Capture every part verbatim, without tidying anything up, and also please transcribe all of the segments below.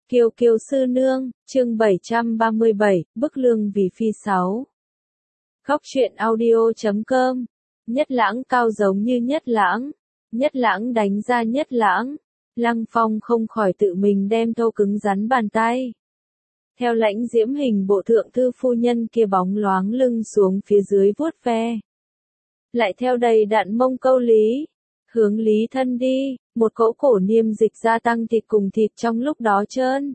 Kiều Kiều sư nương, chương bảy trăm ba mươi bảy, bức lương vì phi sáu. Góc truyện audio chấm com. Nhất lãng cao giống như nhất lãng. Nhất lãng đánh ra nhất lãng. Lăng Phong không khỏi tự mình đem thô cứng rắn bàn tay. Theo lãnh diễm hình bộ thượng thư phu nhân kia bóng loáng lưng xuống phía dưới vuốt ve. Lại theo đầy đặn mông câu lý. Hướng lý thân đi, một cỗ cổ niêm dịch gia tăng thịt cùng thịt trong lúc đó trơn.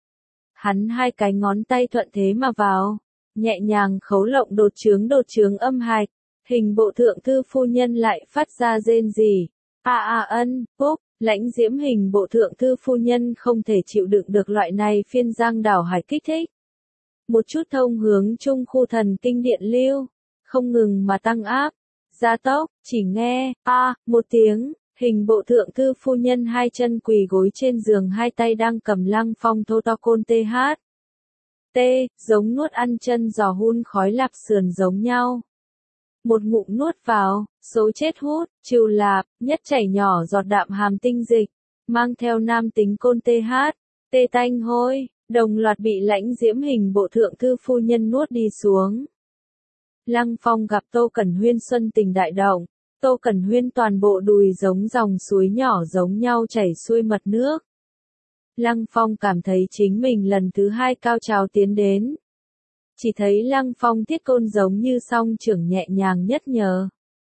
Hắn hai cái ngón tay thuận thế mà vào, nhẹ nhàng khấu lộng đột trướng đột trướng âm hạch, hình bộ thượng thư phu nhân lại phát ra rên rỉ. A a ân, phúc, lãnh diễm hình bộ thượng thư phu nhân không thể chịu đựng được loại này phiên giang đảo hải kích thích. Một chút thông hướng trung khu thần kinh điện lưu, không ngừng mà tăng áp. Gia tốc, chỉ nghe, a, à, một tiếng, hình bộ thượng thư phu nhân hai chân quỳ gối trên giường hai tay đang cầm Lăng Phong thô to côn tê hát. T, giống nuốt ăn chân giò hun khói lạp sườn giống nhau. Một ngụm nuốt vào, số chết hút, trừ lạp, nhất chảy nhỏ giọt đạm hàm tinh dịch, mang theo nam tính côn tê hát, tê tanh hôi, đồng loạt bị lãnh diễm hình bộ thượng thư phu nhân nuốt đi xuống. Lăng Phong gặp Tô Cẩn Huyên xuân tình đại động, Tô Cẩn Huyên toàn bộ đùi giống dòng suối nhỏ giống nhau chảy xuôi mật nước. Lăng Phong cảm thấy chính mình lần thứ hai cao trào tiến đến. Chỉ thấy Lăng Phong thiết côn giống như song trưởng nhẹ nhàng nhất nhờ.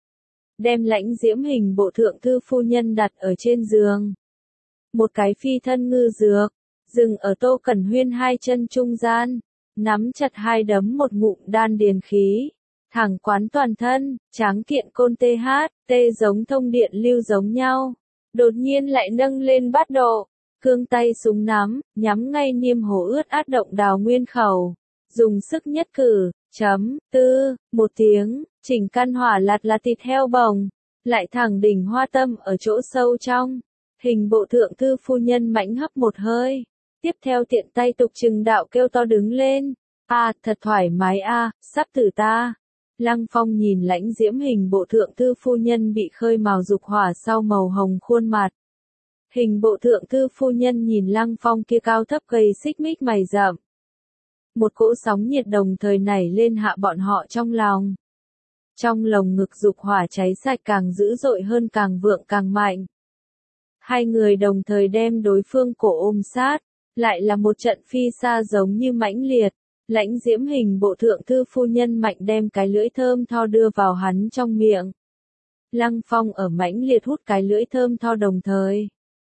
Đem lãnh diễm hình bộ thượng thư phu nhân đặt ở trên giường. Một cái phi thân ngư dược, dừng ở Tô Cẩn Huyên hai chân trung gian, nắm chặt hai đấm một ngụm đan điền khí. Thẳng quán toàn thân, tráng kiện côn tê hát, tê giống thông điện lưu giống nhau. Đột nhiên lại nâng lên bát độ, cương tay súng nắm, nhắm ngay niêm hổ ướt át động đào nguyên khẩu. Dùng sức nhất cử, chấm, tư, một tiếng, chỉnh căn hỏa lạt là thịt heo bồng. Lại thẳng đỉnh hoa tâm ở chỗ sâu trong. Hình bộ thượng thư phu nhân mãnh hấp một hơi. Tiếp theo tiện tay tục trừng đạo kêu to đứng lên. À, thật thoải mái a, à, sắp tử ta. Lăng Phong nhìn lãnh diễm hình bộ thượng thư phu nhân bị khơi mào dục hỏa sau màu hồng khuôn mặt. Hình bộ thượng thư phu nhân nhìn Lăng Phong kia cao thấp gầy xích mích mày rậm. Một cỗ sóng nhiệt đồng thời nảy lên hạ bọn họ trong lòng. Trong lồng ngực dục hỏa cháy sạch càng dữ dội hơn càng vượng càng mạnh. Hai người đồng thời đem đối phương cổ ôm sát, lại là một trận phi xa giống như mãnh liệt. Lãnh diễm hình bộ thượng thư phu nhân mạnh đem cái lưỡi thơm tho đưa vào hắn trong miệng. Lăng Phong ở mãnh liệt hút cái lưỡi thơm tho đồng thời.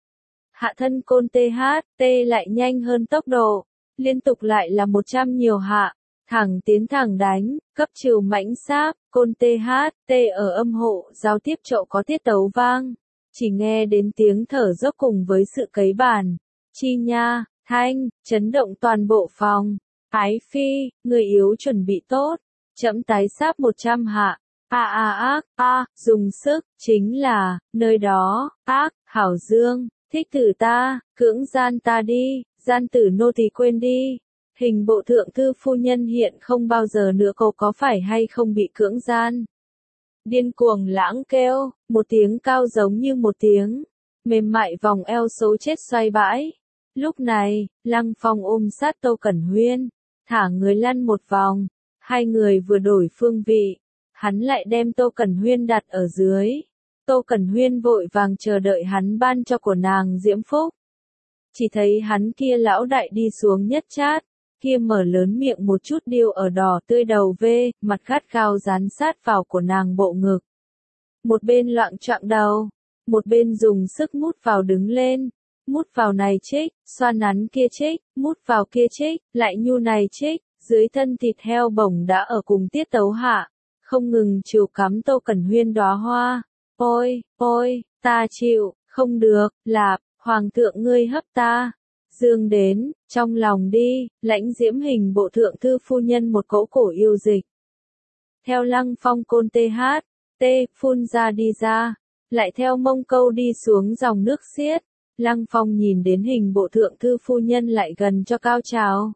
Hạ thân côn tê hát, tê lại nhanh hơn tốc độ, liên tục lại là một trăm nhiều hạ, thẳng tiến thẳng đánh, cấp chiều mãnh sáp, côn tê hát, tê ở âm hộ, giao tiếp chậu có tiết tấu vang. Chỉ nghe đến tiếng thở dốc cùng với sự cấy bàn, chi nha, thanh, chấn động toàn bộ phòng. Ái phi, người yếu chuẩn bị tốt, chậm tái sáp một trăm hạ, a a ác, a, dùng sức, chính là, nơi đó, ác, hảo dương, thích tử ta, cưỡng gian ta đi, gian tử nô tỳ quên đi. Hình bộ thượng thư phu nhân hiện không bao giờ nữa cô có phải hay không bị cưỡng gian. Điên cuồng lãng kêu, một tiếng cao giống như một tiếng, mềm mại vòng eo xấu chết xoay bãi. Lúc này, Lăng Phong ôm sát Tô Cẩn Huyên. Thả người lăn một vòng, hai người vừa đổi phương vị, hắn lại đem Tô Cẩn Huyên đặt ở dưới. Tô Cẩn Huyên vội vàng chờ đợi hắn ban cho của nàng diễm phúc. Chỉ thấy hắn kia lão đại đi xuống nhất chát, kia mở lớn miệng một chút điêu ở đỏ tươi đầu vê, mặt gắt gao dán sát vào của nàng bộ ngực. Một bên loạng choạng đầu, một bên dùng sức mút vào đứng lên. Mút vào này chích, xoa nắn kia chích, mút vào kia chích, lại nhu này chích, dưới thân thịt heo bổng đã ở cùng tiết tấu hạ, không ngừng chiều cắm Tô Cẩn Huyên đóa hoa. Ôi, ôi, ta chịu, không được, lạp, hoàng thượng ngươi hấp ta. Dương đến, trong lòng đi, lãnh diễm hình bộ thượng thư phu nhân một cỗ cổ yêu dịch. Theo Lăng Phong côn tê hát, tê, phun ra đi ra, lại theo mông câu đi xuống dòng nước xiết. Lăng Phong nhìn đến hình bộ thượng thư phu nhân lại gần cho cao trào.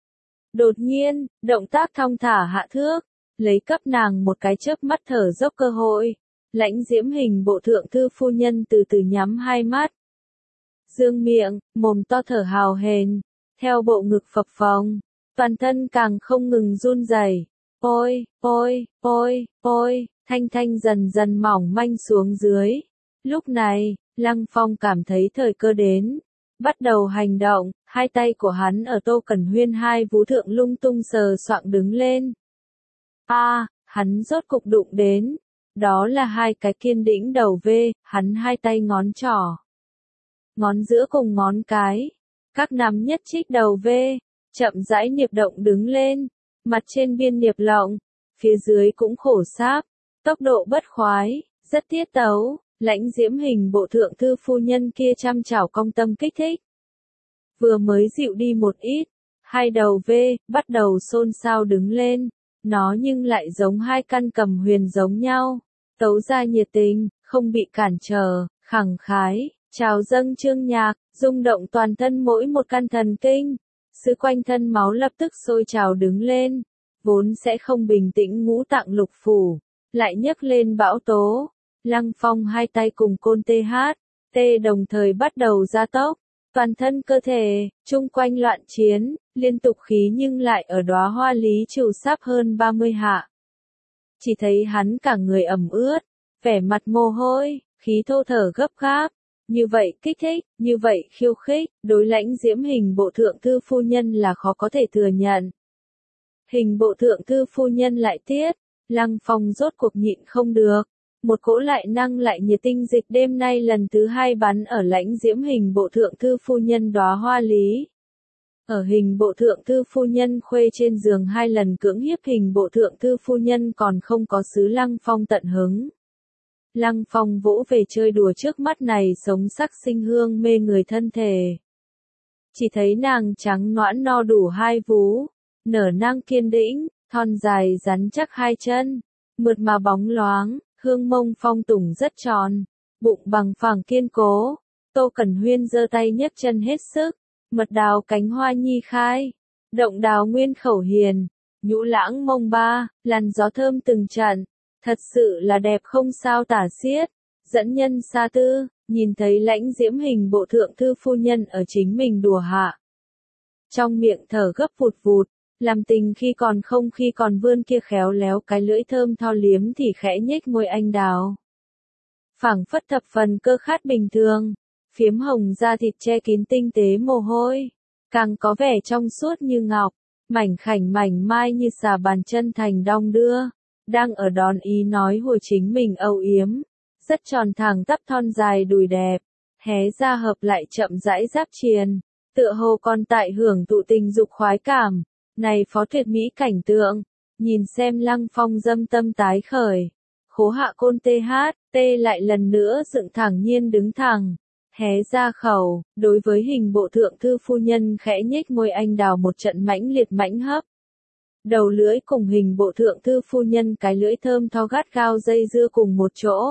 Đột nhiên, động tác thong thả hạ thước, lấy cấp nàng một cái chớp mắt thở dốc cơ hội. Lãnh diễm hình bộ thượng thư phu nhân từ từ nhắm hai mắt. dương miệng, mồm to thở hào hển, theo bộ ngực phập phồng, toàn thân càng không ngừng run rẩy. Ôi, ôi, ôi, ôi, thanh thanh dần dần mỏng manh xuống dưới. Lúc này, Lăng Phong cảm thấy thời cơ đến, bắt đầu hành động, hai tay của hắn ở Tô Cẩn Huyên hai vú thượng lung tung sờ soạng đứng lên. A, à, hắn rốt cục đụng đến, đó là hai cái kiên đĩnh đầu V, hắn hai tay ngón trỏ, ngón giữa cùng ngón cái, các nắm nhất trích đầu V, chậm rãi niệp động đứng lên, mặt trên biên niệp lộng, phía dưới cũng khổ sáp, tốc độ bất khoái, rất tiết tấu. Lãnh diễm hình bộ thượng thư phu nhân kia chăm chảo cong tâm kích thích. Vừa mới dịu đi một ít, hai đầu V, bắt đầu xôn xao đứng lên, nó nhưng lại giống hai căn cầm huyền giống nhau, tấu ra nhiệt tình, không bị cản trở, khẳng khái, trào dâng chương nhạc, rung động toàn thân mỗi một căn thần kinh, sự quanh thân máu lập tức sôi trào đứng lên, vốn sẽ không bình tĩnh ngũ tạng lục phủ, lại nhấc lên bão tố. Lăng Phong hai tay cùng côn tê hát, tê đồng thời bắt đầu gia tốc, toàn thân cơ thể, chung quanh loạn chiến, liên tục khí nhưng lại ở đóa hoa lý trù sắp hơn ba mươi hạ. Chỉ thấy hắn cả người ẩm ướt, vẻ mặt mồ hôi, khí thô thở gấp gáp, như vậy kích thích, như vậy khiêu khích, đối lãnh diễm hình bộ thượng thư phu nhân là khó có thể thừa nhận. Hình bộ thượng thư phu nhân lại tiết, Lăng Phong rốt cuộc nhịn không được. Một cỗ lại năng lại nhiệt tinh dịch đêm nay lần thứ hai bắn ở lãnh diễm hình bộ thượng thư phu nhân đóa hoa lý. Ở hình bộ thượng thư phu nhân khuê trên giường hai lần cưỡng hiếp hình bộ thượng thư phu nhân còn không có xứ Lăng Phong tận hứng. Lăng Phong vỗ về chơi đùa trước mắt này sống sắc sinh hương mê người thân thể. Chỉ thấy nàng trắng noãn no đủ hai vú, nở nang kiên đĩnh, thon dài rắn chắc hai chân, mượt mà bóng loáng. Hương mông phong tùng rất tròn, bụng bằng phẳng kiên cố, Tô Cẩn Huyên giơ tay nhấc chân hết sức, mật đào cánh hoa nhi khai, động đào nguyên khẩu hiền, nhũ lãng mông ba, làn gió thơm từng trận, thật sự là đẹp không sao tả xiết, dẫn nhân xa tư, nhìn thấy lãnh diễm hình bộ thượng thư phu nhân ở chính mình đùa hạ. Trong miệng thở gấp vụt vụt. Làm tình khi còn không khi còn vươn kia khéo léo cái lưỡi thơm tho liếm thì khẽ nhếch môi anh đào. Phảng phất thập phần cơ khát bình thường, phiếm hồng da thịt che kín tinh tế mồ hôi, càng có vẻ trong suốt như ngọc, mảnh khảnh mảnh mai như xà bàn chân thành đong đưa, đang ở đón ý nói hồi chính mình âu yếm, rất tròn thẳng tắp thon dài đùi đẹp, hé ra hợp lại chậm rãi giáp triền, tựa hồ còn tại hưởng thụ tình dục khoái cảm. Này phó tuyệt mỹ cảnh tượng, nhìn xem Lăng Phong dâm tâm tái khởi, khố hạ côn tê hát, tê lại lần nữa dựng thẳng nhiên đứng thẳng, hé ra khẩu, đối với hình bộ thượng thư phu nhân khẽ nhếch môi anh đào một trận mãnh liệt mãnh hấp. Đầu lưỡi cùng hình bộ thượng thư phu nhân cái lưỡi thơm tho gắt gao dây dưa cùng một chỗ.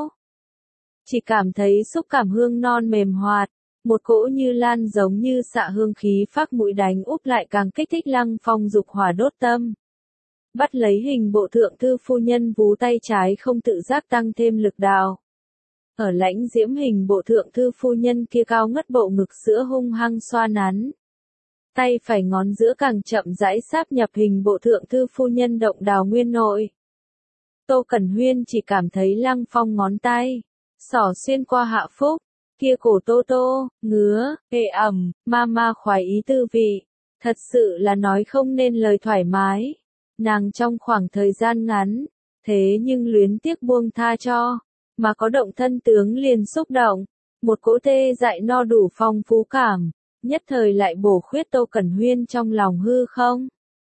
Chỉ cảm thấy xúc cảm hương non mềm hoạt. Một cỗ như lan giống như xạ hương khí phác mũi đánh úp lại càng kích thích Lăng Phong dục hỏa đốt tâm. Bắt lấy hình bộ thượng thư phu nhân vú tay trái không tự giác tăng thêm lực đạo. Ở lãnh diễm hình bộ thượng thư phu nhân kia cao ngất bộ ngực sữa hung hăng xoa nắn. Tay phải ngón giữa càng chậm rãi sáp nhập hình bộ thượng thư phu nhân động đào nguyên nội. Tô Cẩn Huyên chỉ cảm thấy Lăng Phong ngón tay, xỏ xuyên qua hạ phúc. Kia cổ tô tô, ngứa, ê ẩm, ma ma khoái ý tư vị, thật sự là nói không nên lời thoải mái. Nàng trong khoảng thời gian ngắn, thế nhưng luyến tiếc buông tha cho, mà có động thân tướng liền xúc động, một cỗ tê dại no đủ phong phú cảm, nhất thời lại bổ khuyết Tô Cẩn Huyên trong lòng hư không.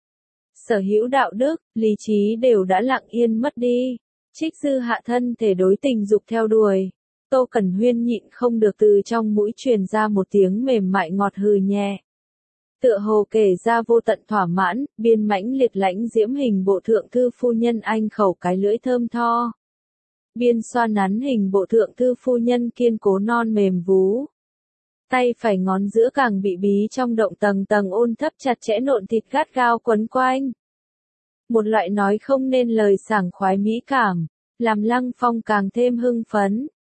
Sở hữu đạo đức, lý trí đều đã lặng yên mất đi, trích dư hạ thân thể đối tình dục theo đuổi. Tô Cẩn Huyên nhịn không được từ trong mũi truyền ra một tiếng mềm mại ngọt hừ nhẹ. Tựa hồ kể ra vô tận thỏa mãn, biên mãnh liệt lãnh diễm hình bộ thượng thư phu nhân anh khẩu cái lưỡi thơm tho. Biên xoa nắn hình bộ thượng thư phu nhân kiên cố non mềm vú. Tay phải ngón giữa càng bị bí trong động tầng tầng ôn thấp chặt chẽ nộn thịt gắt gao quấn quanh. Một loại nói không nên lời sảng khoái mỹ cảm, làm Lăng Phong càng thêm hưng phấn.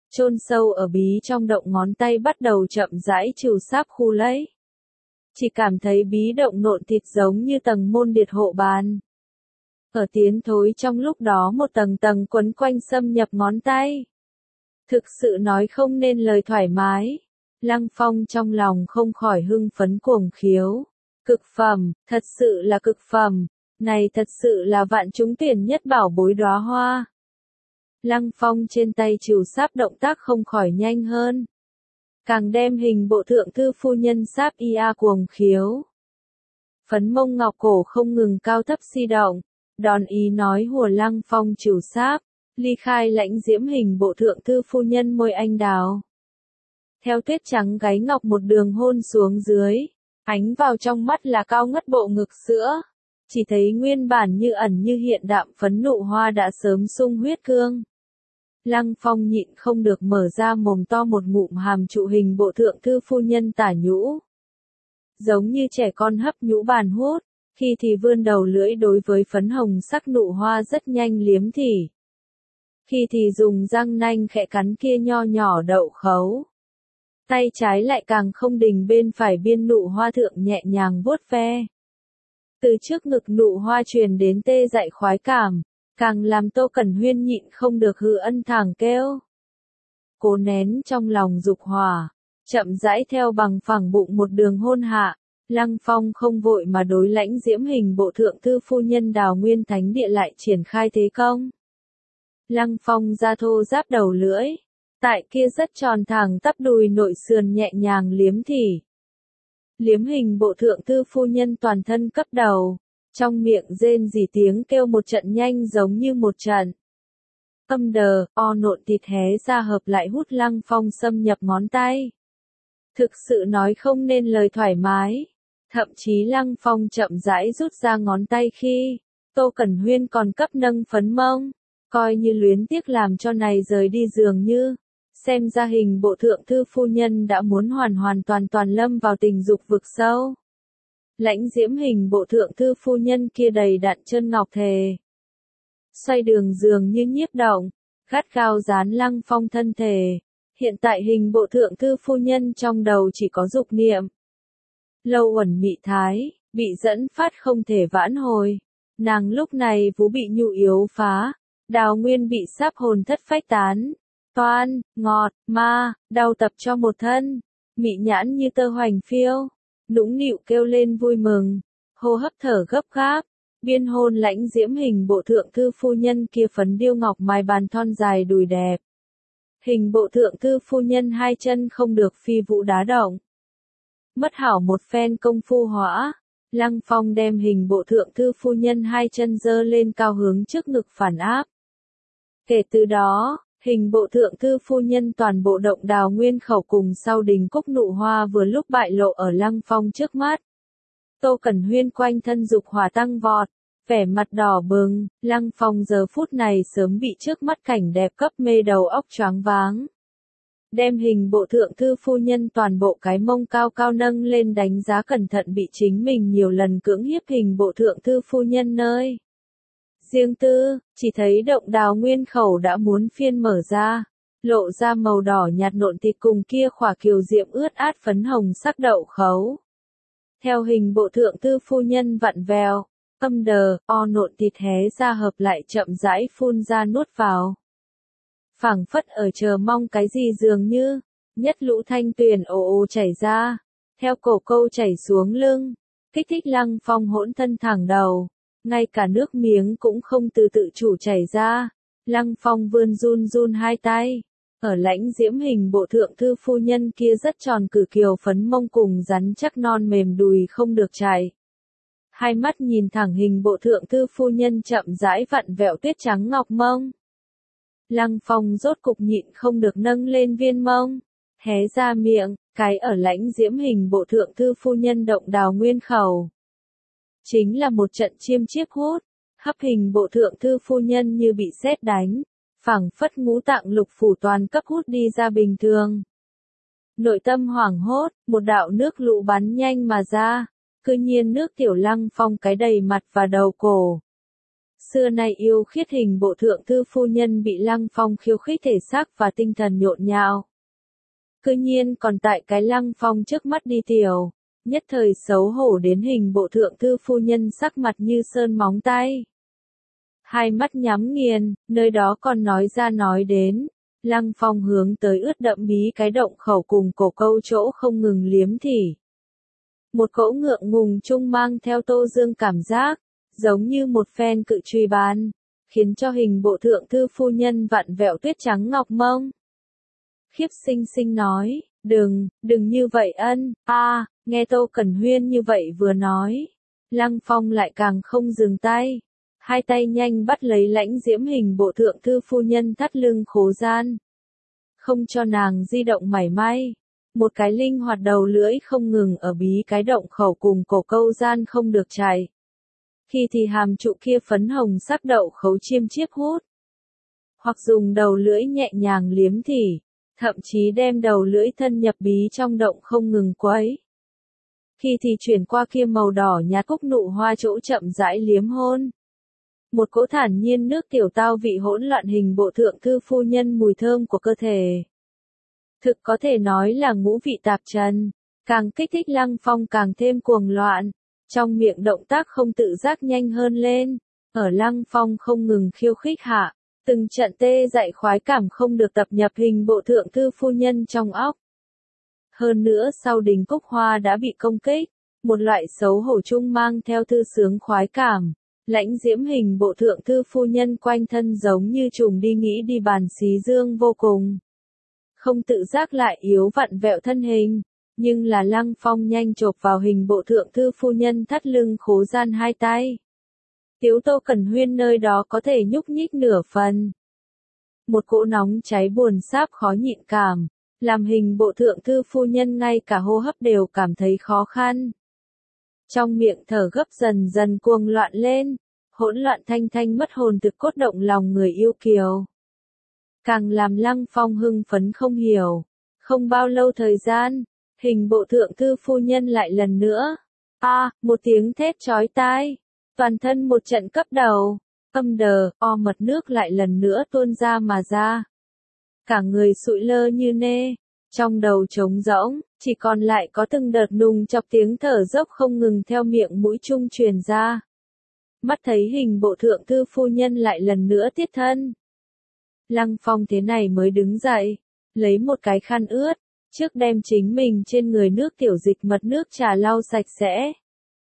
chôn sâu ở bí trong động ngón tay bắt đầu chậm rãi trừ sáp khu lấy. Chỉ cảm thấy bí động nộn thịt giống như tầng môn điệt hộ bàn. Ở tiến thối trong lúc đó một tầng tầng quấn quanh xâm nhập ngón tay. Thực sự nói không nên lời thoải mái. Lăng Phong trong lòng không khỏi hưng phấn cuồng khiếu. Cực phẩm, thật sự là cực phẩm. Này thật sự là vạn chúng tuyển nhất bảo bối đóa hoa. Lăng Phong trên tay trừ sáp động tác không khỏi nhanh hơn. Càng đem hình bộ thượng thư phu nhân sáp ia cuồng khiếu. Phấn mông ngọc cổ không ngừng cao thấp si động. Đòn ý nói hùa Lăng Phong trừ sáp. Ly khai lãnh diễm hình bộ thượng thư phu nhân môi anh đào. Theo tuyết trắng gáy ngọc một đường hôn xuống dưới. Ánh vào trong mắt là cao ngất bộ ngực sữa. Chỉ thấy nguyên bản như ẩn như hiện đạm phấn nụ hoa đã sớm sung huyết cương. Lăng Phong nhịn không được mở ra mồm to một ngụm hàm trụ hình bộ thượng thư phu nhân tả nhũ. Giống như trẻ con hấp nhũ bàn hút, khi thì vươn đầu lưỡi đối với phấn hồng sắc nụ hoa rất nhanh liếm thỉ. Khi thì dùng răng nanh khẽ cắn kia nho nhỏ đậu khấu. Tay trái lại càng không đình bên phải biên nụ hoa thượng nhẹ nhàng vuốt ve. Từ trước ngực nụ hoa truyền đến tê dại khoái cảm, càng làm Tô Cẩn Huyên nhịn không được hừ ân thẳng kêu. Cố nén trong lòng dục hỏa, chậm rãi theo bằng phẳng bụng một đường hôn hạ, Lăng Phong không vội mà đối lãnh diễm hình bộ thượng thư phu nhân Đào Nguyên Thánh Địa lại triển khai thế công. Lăng Phong ra thô giáp đầu lưỡi, tại kia rất tròn thẳng tắp đùi nội sườn nhẹ nhàng liếm thỉ. Liếm hình bộ thượng thư phu nhân toàn thân cấp đầu, trong miệng rên rỉ tiếng kêu một trận nhanh giống như một trận. Âm đờ, o nộn thịt hé ra hợp lại hút Lăng Phong xâm nhập ngón tay. Thực sự nói không nên lời thoải mái. Thậm chí Lăng Phong chậm rãi rút ra ngón tay khi, Tô Cẩn Huyên còn cấp nâng phấn mông, coi như luyến tiếc làm cho này rời đi dường như. Xem ra hình bộ thượng thư phu nhân đã muốn hoàn hoàn toàn toàn lâm vào tình dục vực sâu. Lãnh diễm hình bộ thượng thư phu nhân kia đầy đặn chân ngọc thề. Xoay đường dường như nhiếp động, gắt gao dán Lăng Phong thân thể. Hiện tại hình bộ thượng thư phu nhân trong đầu chỉ có dục niệm. Lâu uẩn mị thái, bị dẫn phát không thể vãn hồi. Nàng lúc này vú bị nhu yếu phá, Đào Nguyên bị sáp hồn thất phách tán. Toan, ngọt, ma, đau tập cho một thân, mị nhãn như tơ hoành phiêu, nũng nịu kêu lên vui mừng, hô hấp thở gấp gáp, biên hôn lãnh diễm hình bộ thượng thư phu nhân kia phấn điêu ngọc mài bàn thon dài đùi đẹp. Hình bộ thượng thư phu nhân hai chân không được phi vũ đá động. Mất hảo một phen công phu hỏa, Lăng Phong đem hình bộ thượng thư phu nhân hai chân dơ lên cao hướng trước ngực phản áp. Kể từ đó, hình bộ thượng thư phu nhân toàn bộ động Đào Nguyên khẩu cùng sau đình cúc nụ hoa vừa lúc bại lộ ở Lăng Phong trước mắt. Tô Cẩn Huyên quanh thân dục hỏa tăng vọt, vẻ mặt đỏ bừng, Lăng Phong giờ phút này sớm bị trước mắt cảnh đẹp cấp mê đầu óc choáng váng. Đem hình bộ thượng thư phu nhân toàn bộ cái mông cao cao nâng lên đánh giá cẩn thận bị chính mình nhiều lần cưỡng hiếp hình bộ thượng thư phu nhân nơi. Riêng tư, chỉ thấy động Đào Nguyên khẩu đã muốn phiên mở ra, lộ ra màu đỏ nhạt nộn thịt cùng kia khỏa kiều diệm ướt át phấn hồng sắc đậu khấu. Theo hình bộ thượng thư phu nhân vặn vèo, âm đờ, o nộn thịt hé ra hợp lại chậm rãi phun ra nuốt vào. Phảng phất ở chờ mong cái gì dường như, nhất lũ thanh tuyền ồ ồ chảy ra, theo cổ câu chảy xuống lưng, kích thích Lăng Phong hỗn thân thẳng đầu. Ngay cả nước miếng cũng không từ tự chủ chảy ra, Lăng Phong vươn run run hai tay, ở lãnh diễm hình bộ thượng thư phu nhân kia rất tròn cử kiều phấn mông cùng rắn chắc non mềm đùi không được chảy. Hai mắt nhìn thẳng hình bộ thượng thư phu nhân chậm rãi vặn vẹo tuyết trắng ngọc mông. Lăng Phong rốt cục nhịn không được nâng lên viên mông, hé ra miệng, cái ở lãnh diễm hình bộ thượng thư phu nhân động Đào Nguyên khẩu. Chính là một trận chiêm chiếp hút, hấp hình bộ thượng thư phu nhân như bị sét đánh, phảng phất ngũ tạng lục phủ toàn cấp hút đi ra bình thường. Nội tâm hoảng hốt, một đạo nước lũ bắn nhanh mà ra, cư nhiên nước tiểu Lăng Phong cái đầy mặt và đầu cổ. Xưa nay yêu khiết hình bộ thượng thư phu nhân bị Lăng Phong khiêu khích thể xác và tinh thần nhộn nhạo. Cư nhiên còn tại cái Lăng Phong trước mắt đi tiểu, nhất thời xấu hổ đến hình bộ thượng thư phu nhân sắc mặt như sơn móng tay. Hai mắt nhắm nghiền, nơi đó còn nói ra nói đến. Lăng Phong hướng tới ướt đậm bí cái động khẩu cùng cổ câu chỗ không ngừng liếm thỉ. Một cỗ ngượng ngùng chung mang theo Tô Dương cảm giác, giống như một phen cự truy bán, khiến cho hình bộ thượng thư phu nhân vặn vẹo tuyết trắng ngọc mông. Khiếp sinh sinh nói, đừng, đừng như vậy ân, a à, nghe Tô Cẩn Huyên như vậy vừa nói. Lăng Phong lại càng không dừng tay. Hai tay nhanh bắt lấy lãnh diễm hình bộ thượng thư phu nhân thắt lưng khố gian. Không cho nàng di động mảy may. Một cái linh hoạt đầu lưỡi không ngừng ở bí cái động khẩu cùng cổ câu gian không được chạy. Khi thì hàm trụ kia phấn hồng sắc đậu khấu chiêm chiếp hút. Hoặc dùng đầu lưỡi nhẹ nhàng liếm thỉ, thậm chí đem đầu lưỡi thân nhập bí trong động không ngừng quấy. Khi thì chuyển qua kia màu đỏ nhạt cúc nụ hoa chỗ chậm rãi liếm hôn. Một cỗ thản nhiên nước tiểu tao vị hỗn loạn hình bộ thượng thư phu nhân mùi thơm của cơ thể. Thực có thể nói là ngũ vị tạp trần, càng kích thích Lăng Phong càng thêm cuồng loạn, trong miệng động tác không tự giác nhanh hơn lên, ở Lăng Phong không ngừng khiêu khích hạ, từng trận tê dại khoái cảm không được tập nhập hình bộ thượng thư phu nhân trong óc. Hơn nữa sau đình cúc hoa đã bị công kích, một loại xấu hổ chung mang theo thư sướng khoái cảm. Lãnh diễm hình bộ thượng thư phu nhân quanh thân giống như trùng đi nghĩ đi bàn xí dương vô cùng. Không tự giác lại yếu vặn vẹo thân hình, nhưng là Lăng Phong nhanh chộp vào hình bộ thượng thư phu nhân thắt lưng khố gian hai tay. Tiếu Tô Cẩn Huyên nơi đó có thể nhúc nhích nửa phần. Một cỗ nóng cháy buồn sáp khó nhịn cảm, làm hình bộ thượng thư phu nhân ngay cả hô hấp đều cảm thấy khó khăn. Trong miệng thở gấp dần dần cuồng loạn lên, hỗn loạn thanh thanh mất hồn thực cốt động lòng người yêu kiều. Càng làm Lăng Phong hưng phấn không hiểu, không bao lâu thời gian, hình bộ thượng thư phu nhân lại lần nữa. A, à, một tiếng thét chói tai, toàn thân một trận cấp đầu, âm đờ, o mật nước lại lần nữa tuôn ra mà ra. Cả người sụi lơ như nê, trong đầu trống rỗng, chỉ còn lại có từng đợt nùng chọc tiếng thở dốc không ngừng theo miệng mũi chung truyền ra. Mắt thấy hình bộ thượng thư phu nhân lại lần nữa tiết thân. Lăng Phong thế này mới đứng dậy, lấy một cái khăn ướt, trước đem chính mình trên người nước tiểu dịch mật nước trà lau sạch sẽ.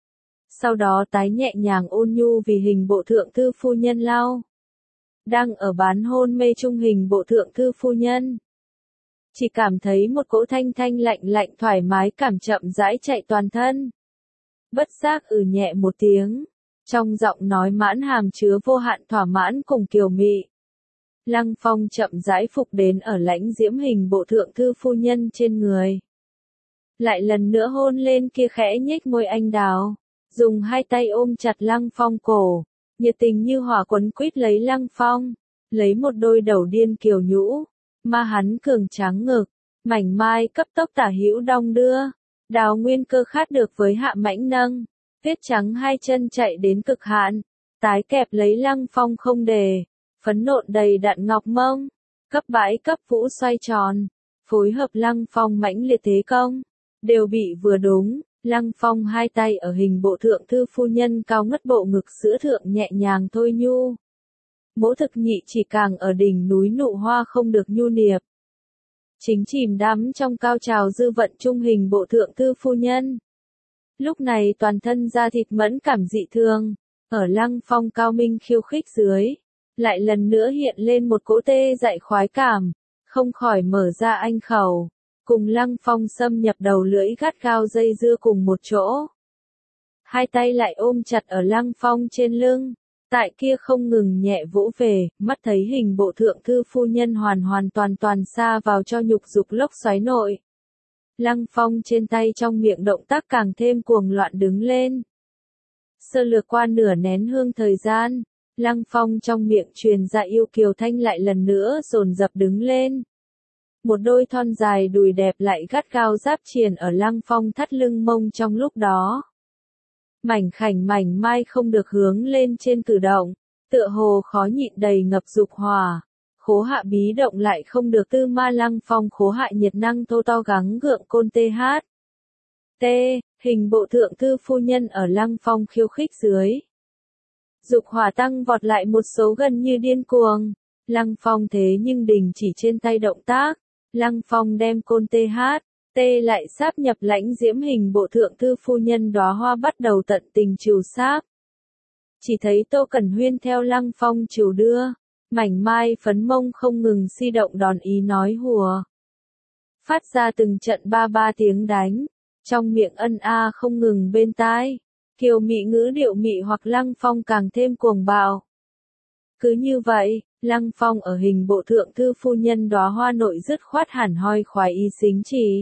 Sau đó tái nhẹ nhàng ôn nhu vì hình bộ thượng thư phu nhân lau. Đang ở bán hôn mê trung hình bộ thượng thư phu nhân. Chỉ cảm thấy một cỗ thanh thanh lạnh lạnh thoải mái cảm chậm rãi chạy toàn thân. Bất giác ừ nhẹ một tiếng, trong giọng nói mãn hàm chứa vô hạn thỏa mãn cùng kiều mị. Lăng Phong chậm rãi phục đến ở lãnh diễm hình bộ thượng thư phu nhân trên người. Lại lần nữa hôn lên kia khẽ nhếch môi anh đào, dùng hai tay ôm chặt Lăng Phong cổ, nhiệt tình như hỏa quấn quýt lấy Lăng Phong, lấy một đôi đầu điên kiều nhũ, mà hắn cường tráng ngực, mảnh mai cấp tốc tả hữu đong đưa, đào nguyên cơ khát được với hạ mãnh nâng, tuyết trắng hai chân chạy đến cực hạn, tái kẹp lấy Lăng Phong không đề, phấn nộn đầy đặn ngọc mông, cấp bãi cấp vũ xoay tròn, phối hợp Lăng Phong mãnh liệt thế công, đều bị vừa đúng. Lăng Phong hai tay ở hình bộ thượng thư phu nhân cao ngất bộ ngực sữa thượng nhẹ nhàng thôi nhu. Mỗ thực nhị chỉ càng ở đỉnh núi nụ hoa không được nhu niệp. Chính chìm đắm trong cao trào dư vận trung hình bộ thượng thư phu nhân. Lúc này toàn thân da thịt mẫn cảm dị thường, ở Lăng Phong cao minh khiêu khích dưới, lại lần nữa hiện lên một cỗ tê dại khoái cảm, không khỏi mở ra anh khẩu. Cùng Lăng Phong xâm nhập đầu lưỡi gắt gao dây dưa cùng một chỗ. Hai tay lại ôm chặt ở Lăng Phong trên lưng, tại kia không ngừng nhẹ vỗ về, mắt thấy hình bộ thượng thư phu nhân hoàn hoàn toàn toàn xa vào cho nhục dục lốc xoáy nội. Lăng Phong trên tay trong miệng động tác càng thêm cuồng loạn đứng lên. Sơ lược qua nửa nén hương thời gian, Lăng Phong trong miệng truyền ra yêu kiều thanh lại lần nữa dồn dập đứng lên. Một đôi thon dài đùi đẹp lại gắt gao giáp triền ở Lăng Phong thắt lưng mông trong lúc đó. Mảnh khảnh mảnh mai không được hướng lên trên cử động, Tựa hồ khó nhịn đầy ngập dục hỏa. Khố hạ bí động lại không được tư ma Lăng Phong khố hạ nhiệt năng thô to gắng gượng côn tê hát. T. Hình bộ thượng thư phu nhân ở Lăng Phong khiêu khích dưới. Dục hỏa tăng vọt lại một số gần như điên cuồng. Lăng Phong thế nhưng đình chỉ trên tay động tác. Lăng Phong đem côn tê hát. T lại sáp nhập lãnh diễm hình bộ thượng thư phu nhân đóa hoa bắt đầu tận tình trìu sáp. Chỉ thấy Tô Cẩn Huyên theo Lăng Phong trìu đưa. Mảnh mai phấn mông không ngừng si động đòn ý nói hùa. Phát ra từng trận ba ba tiếng đánh. Trong miệng ân a không ngừng bên tai. Kiều mị ngữ điệu mị hoặc Lăng Phong càng thêm cuồng bạo. Cứ như vậy, Lăng Phong ở hình bộ thượng thư phu nhân đóa hoa nội dứt khoát hẳn hoi khoái ý xính chỉ.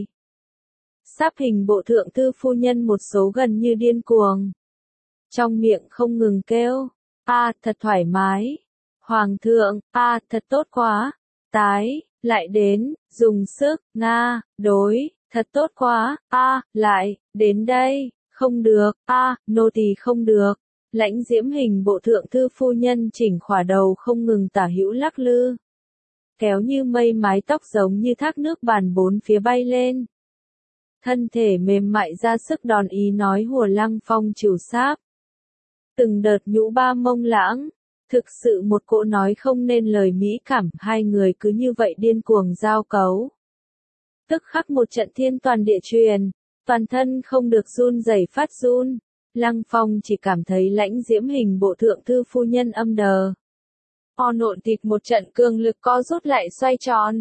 Sắp hình bộ thượng thư phu nhân một số gần như điên cuồng. Trong miệng không ngừng kêu, a thật thoải mái. Hoàng thượng, a thật tốt quá. Tái, lại đến, dùng sức, nga, đối, thật tốt quá, a lại, đến đây, không được, a nô tỳ không được. Lãnh diễm hình bộ thượng thư phu nhân chỉnh khỏa đầu không ngừng tả hữu lắc lư. Kéo như mây mái tóc giống như thác nước bàn bốn phía bay lên. Thân thể mềm mại ra sức đòn ý nói hùa Lăng Phong trìu sáp. Từng đợt nhũ ba mông lãng. Thực sự một cỗ nói không nên lời mỹ cảm, hai người cứ như vậy điên cuồng giao cấu. Tức khắc một trận thiên toàn địa truyền, toàn thân không được run rẩy phát run. Lăng Phong chỉ cảm thấy lãnh diễm hình bộ thượng thư phu nhân âm đờ. O nộn thịt một trận cường lực co rút lại xoay tròn.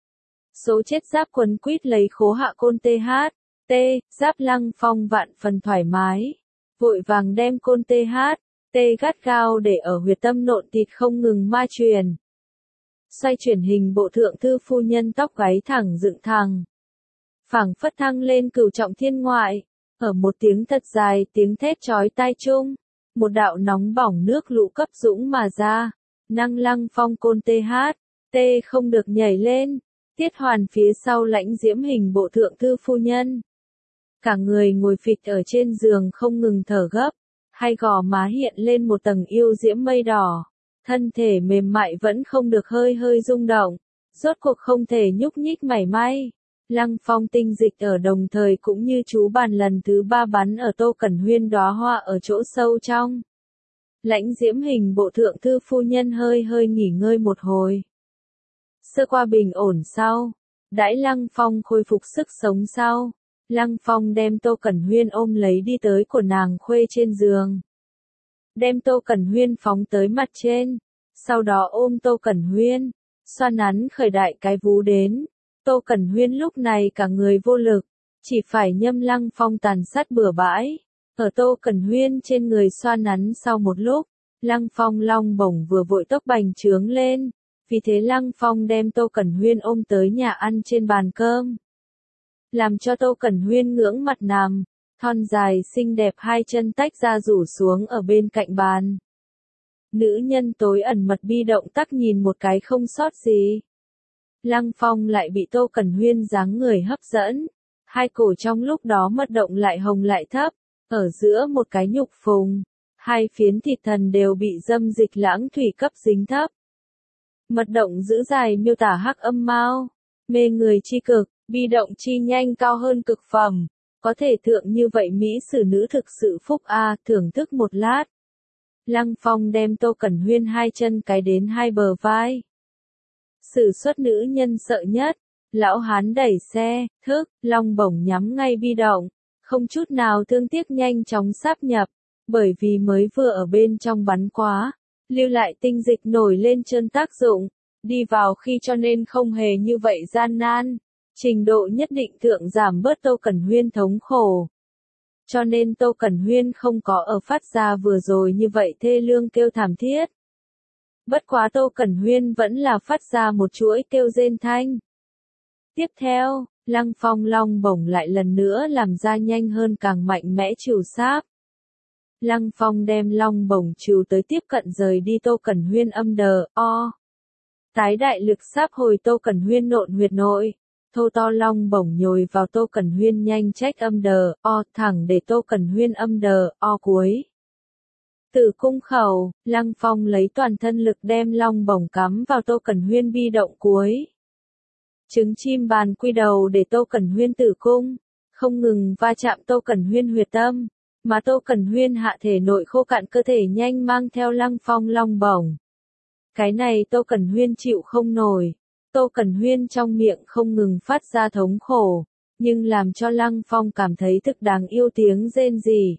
Số chết giáp quấn quýt lấy khố hạ côn tê hát. T, giáp Lăng Phong vạn phần thoải mái. Vội vàng đem côn tê hát. Tê gắt gao để ở huyệt tâm nộn thịt không ngừng ma truyền. Xoay chuyển hình bộ thượng thư phu nhân tóc gáy thẳng dựng thẳng. Phảng phất thăng lên cửu trọng thiên ngoại. Ở một tiếng thật dài tiếng thét chói tai chung. Một đạo nóng bỏng nước lũ cấp dũng mà ra. Năng Lăng Phong côn tê hát. Tê không được nhảy lên. Tiết hoàn phía sau lãnh diễm hình bộ thượng thư phu nhân. Cả người ngồi phịch ở trên giường không ngừng thở gấp. Hai gò má hiện lên một tầng yêu diễm mây đỏ. Thân thể mềm mại vẫn không được hơi hơi rung động. Rốt cuộc không thể nhúc nhích mảy may. Lăng Phong tinh dịch ở đồng thời cũng như chú bàn lần thứ ba bắn ở Tô Cẩn Huyên đóa hoa ở chỗ sâu trong. Lãnh diễm hình bộ thượng thư phu nhân hơi hơi nghỉ ngơi một hồi. Sơ qua bình ổn sau. Đãi Lăng Phong khôi phục sức sống sau. Lăng Phong đem Tô Cẩn Huyên ôm lấy đi tới của nàng khuê trên giường. Đem Tô Cẩn Huyên phóng tới mặt trên. Sau đó ôm Tô Cẩn Huyên. Xoa nắn khởi đại cái vú đến. Tô Cẩn Huyên lúc này cả người vô lực. Chỉ phải nhâm Lăng Phong tàn sát bừa bãi. Ở Tô Cẩn Huyên trên người xoa nắn sau một lúc. Lăng Phong long bổng vừa vội tốc bành trướng lên. Vì thế Lăng Phong đem Tô Cẩn Huyên ôm tới nhà ăn trên bàn cơm. Làm cho Tô Cẩn Huyên ngưỡng mặt nằm, thon dài xinh đẹp hai chân tách ra rủ xuống ở bên cạnh bàn. Nữ nhân tối ẩn mật bi động tắc nhìn một cái không sót gì. Lăng Phong lại bị Tô Cẩn Huyên dáng người hấp dẫn. Hai cổ trong lúc đó mật động lại hồng lại thấp, ở giữa một cái nhục phùng. Hai phiến thịt thần đều bị dâm dịch lãng thủy cấp dính thấp. Mật động giữ dài miêu tả hắc âm mao, mê người chi cực. Bi động chi nhanh cao hơn cực phẩm, có thể thượng như vậy mỹ sử nữ thực sự phúc a, thưởng thức một lát. Lăng Phong đem Tô Cẩn Huyên hai chân cái đến hai bờ vai. Sử xuất nữ nhân sợ nhất, lão hán đẩy xe, thức, long bổng nhắm ngay bi động, không chút nào thương tiếc nhanh chóng sáp nhập, bởi vì mới vừa ở bên trong bắn quá, lưu lại tinh dịch nổi lên chân tác dụng, đi vào khi cho nên không hề như vậy gian nan. Trình độ nhất định thượng giảm bớt Tô Cẩn Huyên thống khổ. Cho nên Tô Cẩn Huyên không có ở phát ra vừa rồi như vậy thê lương kêu thảm thiết. Bất quá Tô Cẩn Huyên vẫn là phát ra một chuỗi kêu rên thanh. Tiếp theo, Lăng Phong long bổng lại lần nữa làm ra nhanh hơn càng mạnh mẽ trìu sáp. Lăng Phong đem long bổng trìu tới tiếp cận rời đi Tô Cẩn Huyên âm đờ, o. Tái đại lực sáp hồi Tô Cẩn Huyên nộn huyệt nội. Thô to long bổng nhồi vào Tô Cẩn Huyên nhanh trách âm đờ, o thẳng để Tô Cẩn Huyên âm đờ, o cuối. Tử cung khẩu, Lăng Phong lấy toàn thân lực đem long bổng cắm vào Tô Cẩn Huyên bi động cuối. Trứng chim bàn quy đầu để Tô Cẩn Huyên tử cung, không ngừng va chạm Tô Cẩn Huyên huyệt tâm, mà Tô Cẩn Huyên hạ thể nội khô cạn cơ thể nhanh mang theo Lăng Phong long bổng. Cái này Tô Cẩn Huyên chịu không nổi, Tô Cẩn Huyên trong miệng không ngừng phát ra thống khổ, nhưng làm cho Lăng Phong cảm thấy thực đáng yêu tiếng rên rỉ.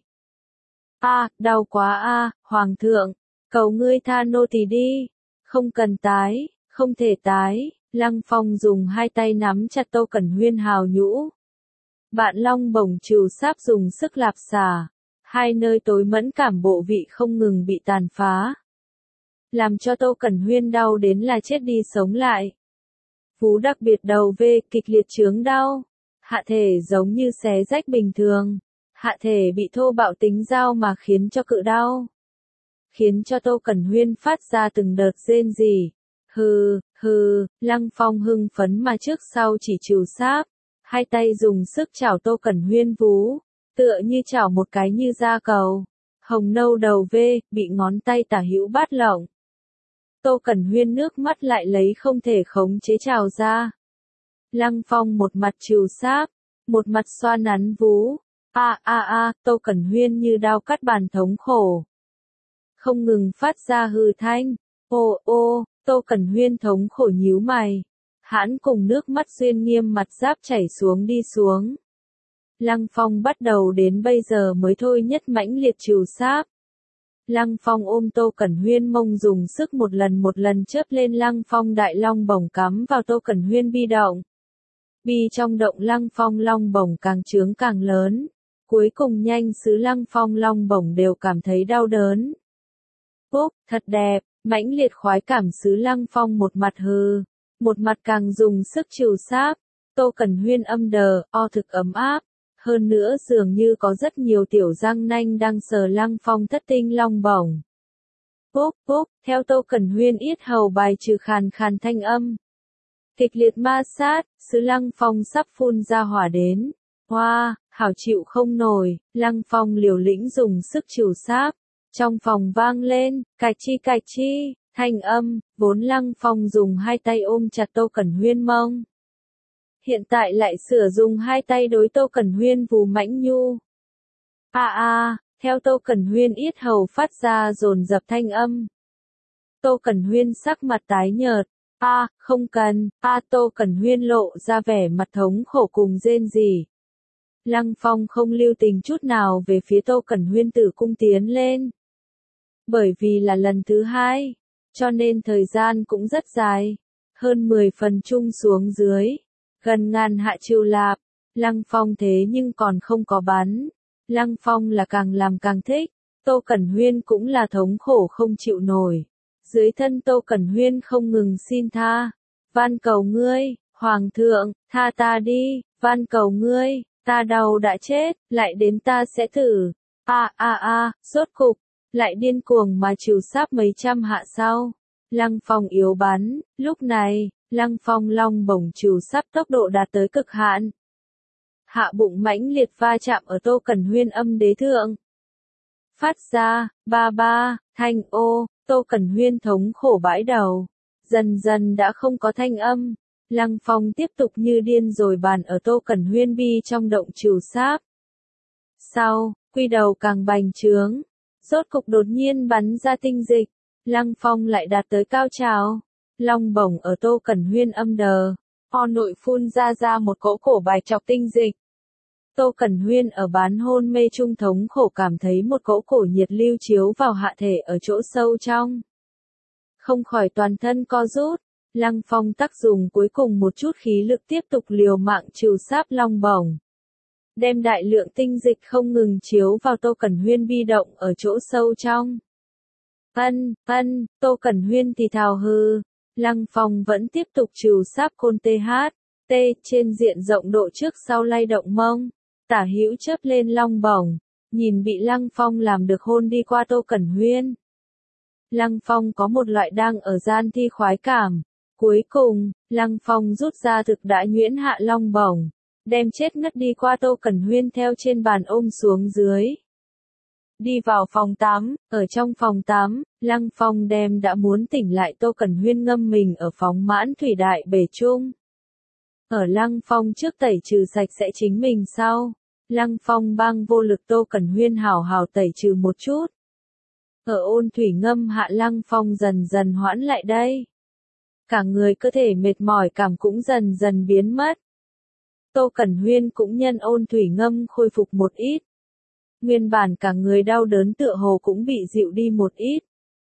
A, đau quá a, Hoàng thượng, cầu ngươi tha nô tỳ đi, không cần tái, không thể tái. Lăng Phong dùng hai tay nắm chặt Tô Cẩn Huyên hào nhũ. Bạn long bổng trừ sáp dùng sức lạp xả, hai nơi tối mẫn cảm bộ vị không ngừng bị tàn phá, làm cho Tô Cẩn Huyên đau đến là chết đi sống lại. Vú đặc biệt đầu về kịch liệt chướng đau, hạ thể giống như xé rách bình thường, hạ thể bị thô bạo tính dao mà khiến cho cự đau, khiến cho Tô Cẩn Huyên phát ra từng đợt rên rỉ. Hừ, hừ, Lăng Phong hưng phấn mà trước sau chỉ trừ sáp, hai tay dùng sức chảo Tô Cẩn Huyên vú, tựa như chảo một cái như da cầu, hồng nâu đầu vê, bị ngón tay tả hữu bát lỏng. Tô Cẩn Huyên nước mắt lại lấy không thể khống chế trào ra. Lăng Phong một mặt trừ sáp, một mặt xoa nắn vú, a a a, Tô Cẩn Huyên như đao cắt bàn thống khổ, không ngừng phát ra hừ thanh, ô ô. Tô Cẩn Huyên thống khổ nhíu mày, hãn cùng nước mắt xuyên nghiêm mặt giáp chảy xuống đi xuống. Lăng Phong bắt đầu đến bây giờ mới thôi nhất mãnh liệt trừ sáp. Lăng Phong ôm Tô Cẩn Huyên mông dùng sức một lần một lần chớp lên Lăng Phong đại long bổng cắm vào Tô Cẩn Huyên bi động. Bi trong động Lăng Phong long bổng càng trướng càng lớn, cuối cùng nhanh sứ Lăng Phong long bổng đều cảm thấy đau đớn. Phúc, thật đẹp. Mãnh liệt khoái cảm sứ Lăng Phong một mặt hừ, một mặt càng dùng sức trừ sáp. Tô Cẩn Huyên âm đờ, o thực ấm áp, hơn nữa dường như có rất nhiều tiểu răng nanh đang sờ Lăng Phong thất tinh long bổng. Phúc phúc, theo Tô Cẩn Huyên yết hầu bài trừ khàn khàn thanh âm. Kịch liệt ma sát, sứ Lăng Phong sắp phun ra hỏa đến. Hoa, hảo chịu không nổi, Lăng Phong liều lĩnh dùng sức trừ sáp. Trong phòng vang lên, cạch chi cạch chi, thanh âm, vốn Lăng Phong dùng hai tay ôm chặt Tô Cẩn Huyên mông. Hiện tại lại sửa dùng hai tay đối Tô Cẩn Huyên vù mãnh nhu. A a, theo Tô Cẩn Huyên yết hầu phát ra dồn dập thanh âm. Tô Cẩn Huyên sắc mặt tái nhợt, a, không cần, a Tô Cẩn Huyên lộ ra vẻ mặt thống khổ cùng rên rỉ. Lăng Phong không lưu tình chút nào về phía Tô Cẩn Huyên tử cung tiến lên. Bởi vì là lần thứ hai, cho nên thời gian cũng rất dài, hơn mười phần chung xuống dưới, gần ngàn hạ chiêu lạp, Lăng Phong thế nhưng còn không có bắn. Lăng Phong là càng làm càng thích, Tô Cẩn Huyên cũng là thống khổ không chịu nổi. Dưới thân Tô Cẩn Huyên không ngừng xin tha, van cầu ngươi, Hoàng thượng, tha ta đi, van cầu ngươi, ta đau đã chết, lại đến ta sẽ thử. A a a, sốt cục, lại điên cuồng mà trừ sáp mấy trăm hạ sau. Lăng Phong yếu bắn, lúc này, Lăng Phong long bổng trừ sáp tốc độ đạt tới cực hạn. Hạ bụng mãnh liệt va chạm ở Tô Cẩn Huyên âm đế thượng. Phát ra, ba ba, thanh ô, Tô Cẩn Huyên thống khổ bãi đầu. Dần dần đã không có thanh âm. Lăng Phong tiếp tục như điên rồi bàn ở Tô Cẩn Huyên bi trong động trừ sáp. Sau, quy đầu càng bành trướng. Rốt cục đột nhiên bắn ra tinh dịch. Lăng Phong lại đạt tới cao trào. Long bổng ở Tô Cẩn Huyên âm đờ. O nội phun ra ra một cỗ cổ bài chọc tinh dịch. Tô Cẩn Huyên ở bán hôn mê trung thống khổ cảm thấy một cỗ cổ nhiệt lưu chiếu vào hạ thể ở chỗ sâu trong. Không khỏi toàn thân co rút. Lăng Phong tác dùng cuối cùng một chút khí lực tiếp tục liều mạng trừ sáp long bổng. Đem đại lượng tinh dịch không ngừng chiếu vào Tô Cẩn Huyên bi động ở chỗ sâu trong. Ân, ân, Tô Cẩn Huyên thì thào hư. Lăng Phong vẫn tiếp tục trừ sáp côn tê hát, T trên diện rộng độ trước sau lay động mông, tả hữu chớp lên long bổng, nhìn bị Lăng Phong làm được hôn đi qua Tô Cẩn Huyên. Lăng Phong có một loại đang ở gian thi khoái cảm. Cuối cùng, Lăng Phong rút ra thực đã nhuyễn hạ long bổng, đem chết ngất đi qua Tô Cẩn Huyên theo trên bàn ôm xuống dưới. Đi vào phòng tắm, ở trong phòng tắm, Lăng Phong đem đã muốn tỉnh lại Tô Cẩn Huyên ngâm mình ở phóng mãn thủy đại bể chung. Ở Lăng Phong trước tẩy trừ sạch sẽ chính mình sau, Lăng Phong băng vô lực Tô Cẩn Huyên hào hào tẩy trừ một chút. Ở ôn thủy ngâm hạ Lăng Phong dần dần hoãn lại đây. Cả người cơ thể mệt mỏi cảm cũng dần dần biến mất. Tô Cẩn Huyên cũng nhân ôn thủy ngâm khôi phục một ít. Nguyên bản cả người đau đớn tựa hồ cũng bị dịu đi một ít.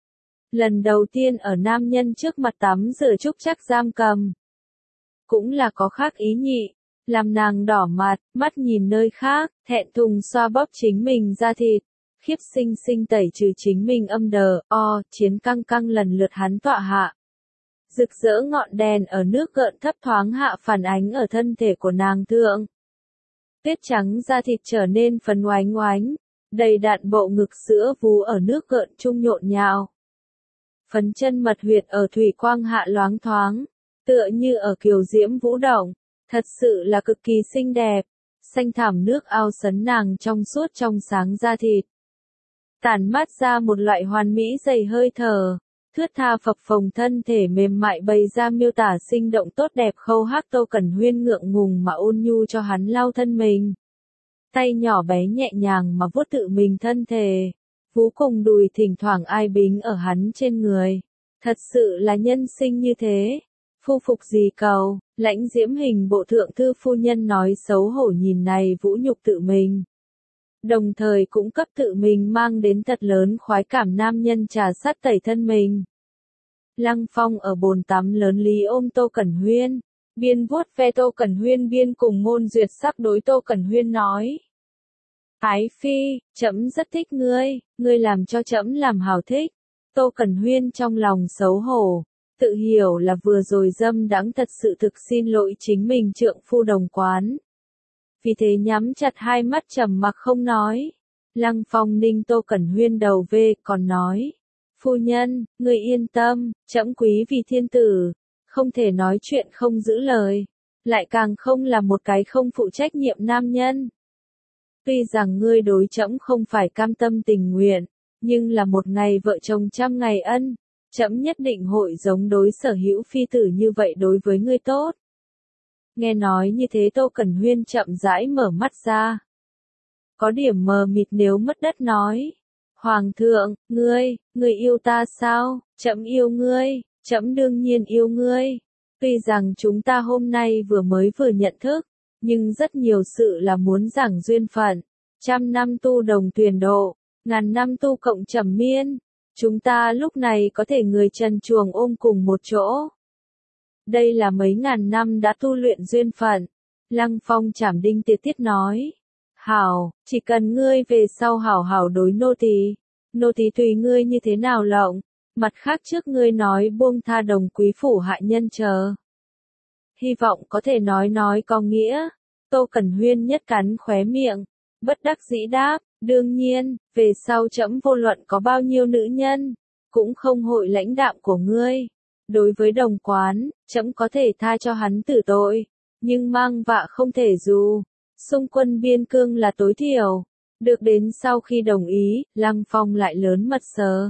Lần đầu tiên ở nam nhân trước mặt tắm rửa trúc chắc giam cầm. Cũng là có khác ý nhị, làm nàng đỏ mặt, mắt nhìn nơi khác, thẹn thùng xoa bóp chính mình ra thịt, khiếp sinh sinh tẩy trừ chính mình âm đờ, o, chiến căng căng lần lượt hắn tọa hạ. Rực rỡ ngọn đèn ở nước gợn thấp thoáng hạ phản ánh ở thân thể của nàng thượng. Tuyết trắng da thịt trở nên phấn oánh oánh, đầy đặn bộ ngực sữa vú ở nước gợn chung nhộn nhạo. Phấn chân mật huyệt ở thủy quang hạ loáng thoáng, tựa như ở kiều diễm vũ động, thật sự là cực kỳ xinh đẹp. Xanh thẳm nước ao sấn nàng trong suốt trong sáng da thịt. Tản mát ra một loại hoàn mỹ dày hơi thở, thướt tha phập phồng thân thể mềm mại bày ra miêu tả sinh động tốt đẹp khâu hát Tô Cẩn Huyên ngượng ngùng mà ôn nhu cho hắn lau thân mình. Tay nhỏ bé nhẹ nhàng mà vuốt tự mình thân thể, vú cùng đùi thỉnh thoảng ai bính ở hắn trên người. Thật sự là nhân sinh như thế. Phu phục gì cầu, lãnh diễm hình bộ thượng thư phu nhân nói xấu hổ nhìn này vũ nhục tự mình. Đồng thời cũng cấp tự mình mang đến thật lớn khoái cảm nam nhân trà sát tẩy thân mình. Lăng Phong ở bồn tắm lớn lý ôm Tô Cẩn Huyên, biên vuốt ve Tô Cẩn Huyên biên cùng ngôn duyệt sắc đối Tô Cẩn Huyên nói. Ái phi, trẫm rất thích ngươi, ngươi làm cho trẫm làm hào thích. Tô Cẩn Huyên trong lòng xấu hổ, tự hiểu là vừa rồi dâm đãng thật sự thực xin lỗi chính mình trượng phu đồng quán. Vì thế nhắm chặt hai mắt trầm mặc không nói. Lăng Phong ninh Tô Cẩn Huyên đầu về còn nói. Phu nhân, người yên tâm, trẫm quý vì thiên tử, không thể nói chuyện không giữ lời, lại càng không là một cái không phụ trách nhiệm nam nhân. Tuy rằng ngươi đối trẫm không phải cam tâm tình nguyện, nhưng là một ngày vợ chồng trăm ngày ân, trẫm nhất định hội giống đối sở hữu phi tử như vậy đối với ngươi tốt. Nghe nói như thế Tô Cẩn Huyên chậm rãi mở mắt ra. Có điểm mờ mịt nếu mất đất nói. Hoàng thượng, ngươi, ngươi yêu ta sao? Trẫm yêu ngươi, trẫm đương nhiên yêu ngươi. Tuy rằng chúng ta hôm nay vừa mới vừa nhận thức, nhưng rất nhiều sự là muốn giảng duyên phận. Trăm năm tu đồng tuyển độ, ngàn năm tu cộng trầm miên. Chúng ta lúc này có thể người trần truồng ôm cùng một chỗ. Đây là mấy ngàn năm đã tu luyện duyên phận. Lăng Phong trảm đinh tiết tiết nói. Hảo, chỉ cần ngươi về sau hảo hảo đối nô tỳ, nô tỳ tùy ngươi như thế nào lộng. Mặt khác trước ngươi nói buông tha đồng quý phủ hạ nhân chờ. Hy vọng có thể nói nói có nghĩa. Tô Cẩn Huyên nhất cắn khóe miệng, bất đắc dĩ đáp, đương nhiên, về sau trẫm vô luận có bao nhiêu nữ nhân, cũng không hội lãnh đạm của ngươi. Đối với đồng quán, trẫm có thể tha cho hắn tử tội, nhưng mang vạ không thể dù. Xung quân biên cương là tối thiểu. Được đến sau khi đồng ý, Lăng Phong lại lớn mật sờ.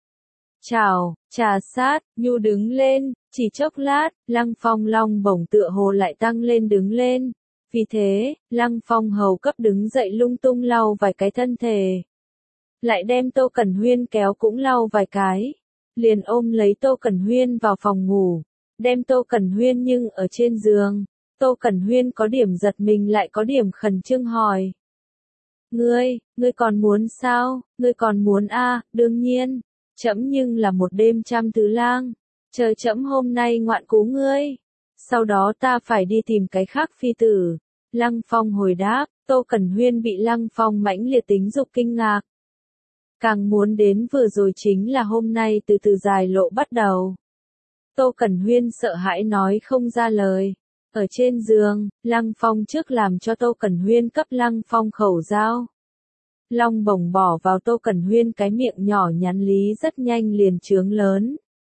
Chào, trà sát, nhu đứng lên, chỉ chốc lát, Lăng Phong long bổng tựa hồ lại tăng lên đứng lên. Vì thế, Lăng Phong hầu cấp đứng dậy lung tung lau vài cái thân thể. Lại đem Tô Cẩn Huyên kéo cũng lau vài cái. Liền ôm lấy Tô Cẩn Huyên vào phòng ngủ. Đem Tô Cẩn Huyên nhưng ở trên giường. Tô Cẩn Huyên có điểm giật mình lại có điểm khẩn trương hỏi. Ngươi, ngươi còn muốn sao, ngươi còn muốn a à, đương nhiên. Trẫm nhưng là một đêm trăm tứ lang. Chờ trẫm hôm nay ngoạn cú ngươi. Sau đó ta phải đi tìm cái khác phi tử. Lăng Phong hồi đáp, Tô Cẩn Huyên bị Lăng Phong mãnh liệt tính dục kinh ngạc. Càng muốn đến vừa rồi chính là hôm nay từ từ dài lộ bắt đầu. Tô Cẩn Huyên sợ hãi nói không ra lời. Ở trên giường, Lăng Phong trước làm cho Tô Cẩn Huyên cấp Lăng Phong khẩu dao. Long bổng bỏ vào Tô Cẩn Huyên cái miệng nhỏ nhắn lý rất nhanh liền trướng lớn.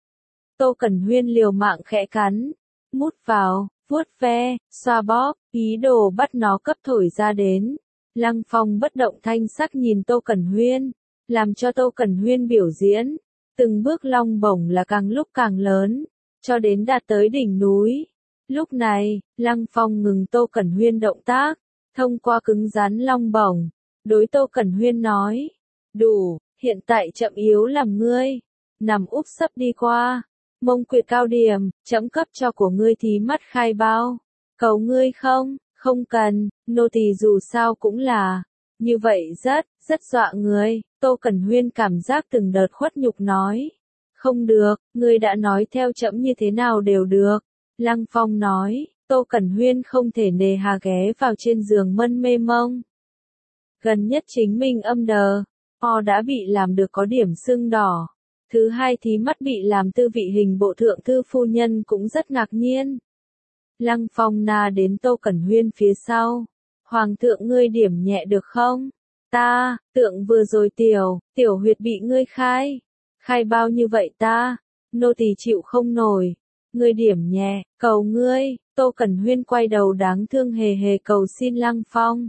Tô Cẩn Huyên liều mạng khẽ cắn, mút vào, vuốt ve, xoa bóp, ý đồ bắt nó cấp thổi ra đến. Lăng Phong bất động thanh sắc nhìn Tô Cẩn Huyên, làm cho Tô Cẩn Huyên biểu diễn, từng bước long bổng là càng lúc càng lớn, cho đến đạt tới đỉnh núi. Lúc này, Lăng Phong ngừng Tô Cẩn Huyên động tác, thông qua cứng rắn long bổng, đối Tô Cẩn Huyên nói, đủ, hiện tại chậm yếu làm ngươi, nằm úp sấp đi qua, mông quyệt cao điểm, chấm cấp cho của ngươi thí mắt khai bao, cầu ngươi không, không cần, nô tỳ dù sao cũng là, như vậy rất, rất dọa người, Tô Cẩn Huyên cảm giác từng đợt khuất nhục nói, không được, ngươi đã nói theo chấm như thế nào đều được, Lăng Phong nói, Tô Cẩn Huyên không thể nề hà ghé vào trên giường mân mê mông. Gần nhất chính mình âm đờ, o đã bị làm được có điểm sưng đỏ. Thứ hai thí mắt bị làm tư vị hình bộ thượng thư phu nhân cũng rất ngạc nhiên. Lăng Phong na đến Tô Cẩn Huyên phía sau. Hoàng thượng ngươi điểm nhẹ được không? Ta, tượng vừa rồi tiểu, tiểu huyệt bị ngươi khai. Khai bao như vậy ta, nô tỳ chịu không nổi. Ngươi điểm nhẹ, cầu ngươi, Tô Cẩn Huyên quay đầu đáng thương hề hề cầu xin Lăng Phong.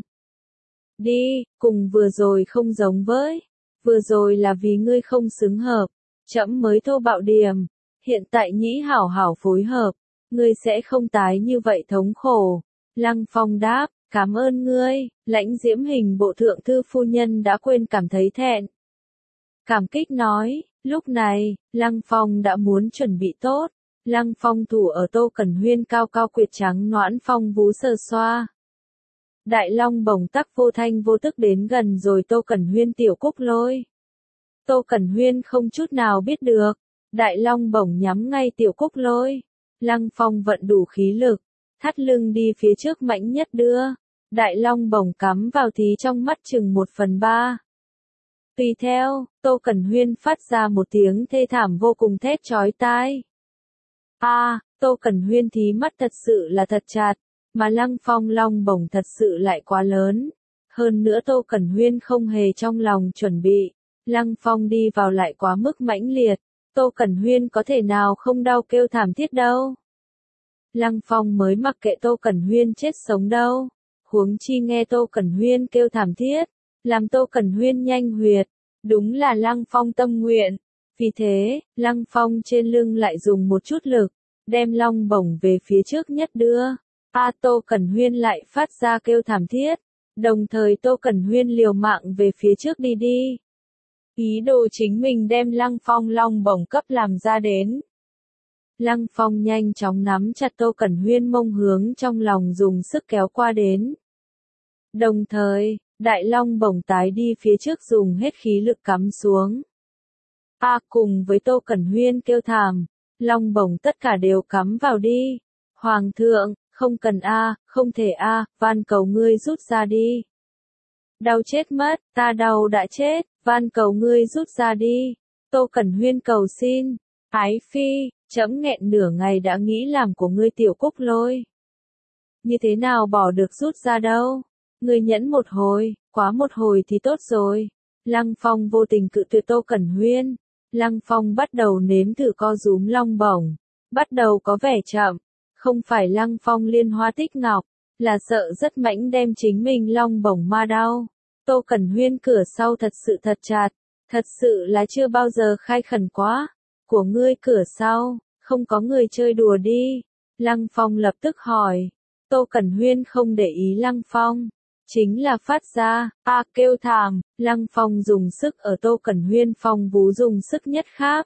Đi, cùng vừa rồi không giống với. Vừa rồi là vì ngươi không xứng hợp. Trẫm mới thô bạo điểm, hiện tại nhĩ hảo hảo phối hợp, ngươi sẽ không tái như vậy thống khổ. Lăng Phong đáp, cảm ơn ngươi, lãnh diễm hình bộ thượng thư phu nhân đã quên cảm thấy thẹn. Cảm kích nói, lúc này, Lăng Phong đã muốn chuẩn bị tốt, Lăng Phong thủ ở Tô Cẩn Huyên cao cao quyệt trắng noãn phong vú sờ xoa. Đại long bổng tắc vô thanh vô tức đến gần rồi Tô Cẩn Huyên tiểu cúc lôi. Tô Cẩn Huyên không chút nào biết được, đại long bổng nhắm ngay tiểu cúc lôi. Lăng Phong vận đủ khí lực, thắt lưng đi phía trước mạnh nhất đưa, đại long bổng cắm vào thí trong mắt chừng một phần ba. Tùy theo, Tô Cẩn Huyên phát ra một tiếng thê thảm vô cùng thét chói tai. A, à, Tô Cẩn Huyên thí mắt thật sự là thật chặt, mà Lăng Phong long bổng thật sự lại quá lớn. Hơn nữa Tô Cẩn Huyên không hề trong lòng chuẩn bị. Lăng Phong đi vào lại quá mức mãnh liệt, Tô Cẩn Huyên có thể nào không đau kêu thảm thiết đâu. Lăng Phong mới mặc kệ Tô Cẩn Huyên chết sống đâu, huống chi nghe Tô Cẩn Huyên kêu thảm thiết, làm Tô Cẩn Huyên nhanh huyệt, đúng là Lăng Phong tâm nguyện. Vì thế, Lăng Phong trên lưng lại dùng một chút lực, đem long bổng về phía trước nhất đưa. A Tô Cẩn Huyên lại phát ra kêu thảm thiết, đồng thời Tô Cẩn Huyên liều mạng về phía trước đi đi. Ý đồ chính mình đem Lăng Phong long bổng cấp làm ra đến. Lăng Phong nhanh chóng nắm chặt Tô Cẩn Huyên mông hướng trong lòng dùng sức kéo qua đến. Đồng thời, đại long bổng tái đi phía trước dùng hết khí lực cắm xuống. A à, cùng với Tô Cẩn Huyên kêu thảm, long bổng tất cả đều cắm vào đi. Hoàng thượng, không cần a, à, không thể a, à, van cầu ngươi rút ra đi. Đau chết mất, ta đau đã chết, van cầu ngươi rút ra đi. Tô Cẩn Huyên cầu xin, ái phi, trẫm nghẹn nửa ngày đã nghĩ làm của ngươi tiểu cúc lôi. Như thế nào bỏ được rút ra đâu? Ngươi nhẫn một hồi, quá một hồi thì tốt rồi. Lăng Phong vô tình cự tuyệt Tô Cẩn Huyên. Lăng Phong bắt đầu nếm thử co rúm long bổng. Bắt đầu có vẻ chậm. Không phải Lăng Phong liên hoa tích ngọc, là sợ rất mãnh đem chính mình long bổng ma đau. Tô Cẩn Huyên cửa sau thật sự thật chặt, thật sự là chưa bao giờ khai khẩn quá. Của ngươi cửa sau, không có người chơi đùa đi. Lăng Phong lập tức hỏi. Tô Cẩn Huyên không để ý Lăng Phong, chính là phát ra, a à, kêu thảm. Lăng Phong dùng sức ở Tô Cẩn Huyên phong vú dùng sức nhất khác.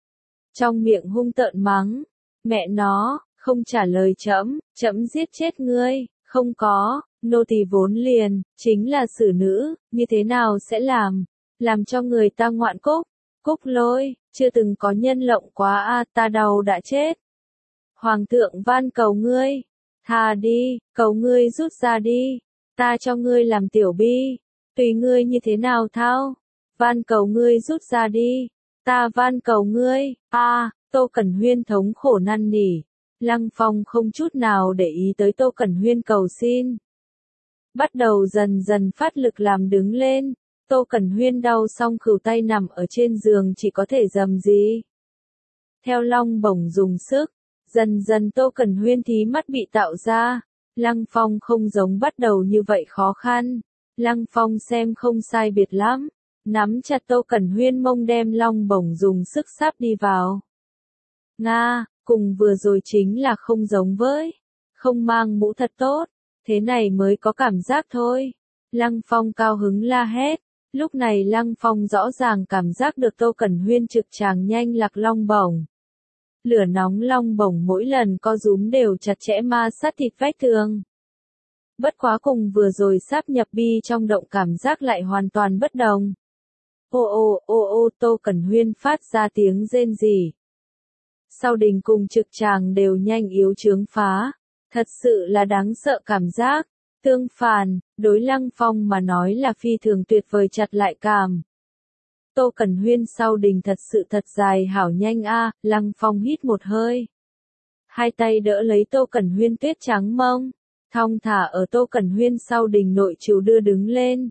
Trong miệng hung tợn mắng, mẹ nó, không trả lời trẫm, trẫm giết chết ngươi, không có. Nô tỳ vốn liền, chính là xử nữ, như thế nào sẽ làm, làm cho người ta ngoạn cúc, cúc lôi, chưa từng có nhân lộng quá a à, ta đau đã chết. Hoàng thượng van cầu ngươi, thà đi, cầu ngươi rút ra đi, ta cho ngươi làm tiểu bi, tùy ngươi như thế nào thao, van cầu ngươi rút ra đi, ta van cầu ngươi, a à, Tô Cẩn Huyên thống khổ năn nỉ, Lăng Phong không chút nào để ý tới Tô Cẩn Huyên cầu xin. Bắt đầu dần dần phát lực làm đứng lên, Tô Cẩn Huyên đau xong khửu tay nằm ở trên giường chỉ có thể dầm gì. Theo long bổng dùng sức, dần dần Tô Cẩn Huyên thí mắt bị tạo ra, Lăng Phong không giống bắt đầu như vậy khó khăn, Lăng Phong xem không sai biệt lắm, nắm chặt Tô Cẩn Huyên mông đem long bổng dùng sức sáp đi vào. Nga, cùng vừa rồi chính là không giống với, không mang mũ thật tốt, thế này mới có cảm giác thôi. Lăng Phong cao hứng la hét, lúc này Lăng Phong rõ ràng cảm giác được Tô Cẩn Huyên trực tràng nhanh lạc long bổng. Lửa nóng long bổng mỗi lần co rúm đều chặt chẽ ma sát thịt vách tường. Bất quá cùng vừa rồi sáp nhập bi trong động cảm giác lại hoàn toàn bất đồng. Ô ô ô ô Tô Cẩn Huyên phát ra tiếng rên rỉ. Sau đình cùng trực tràng đều nhanh yếu chướng phá. Thật sự là đáng sợ cảm giác. Tương phàn, đối Lăng Phong mà nói là phi thường tuyệt vời chặt lại cảm. Tô Cẩn Huyên sau đình thật sự thật dài hảo nhanh a, à, Lăng Phong hít một hơi. Hai tay đỡ lấy Tô Cẩn Huyên tuyết trắng mông, thong thả ở Tô Cẩn Huyên sau đình nội chịu đưa đứng lên.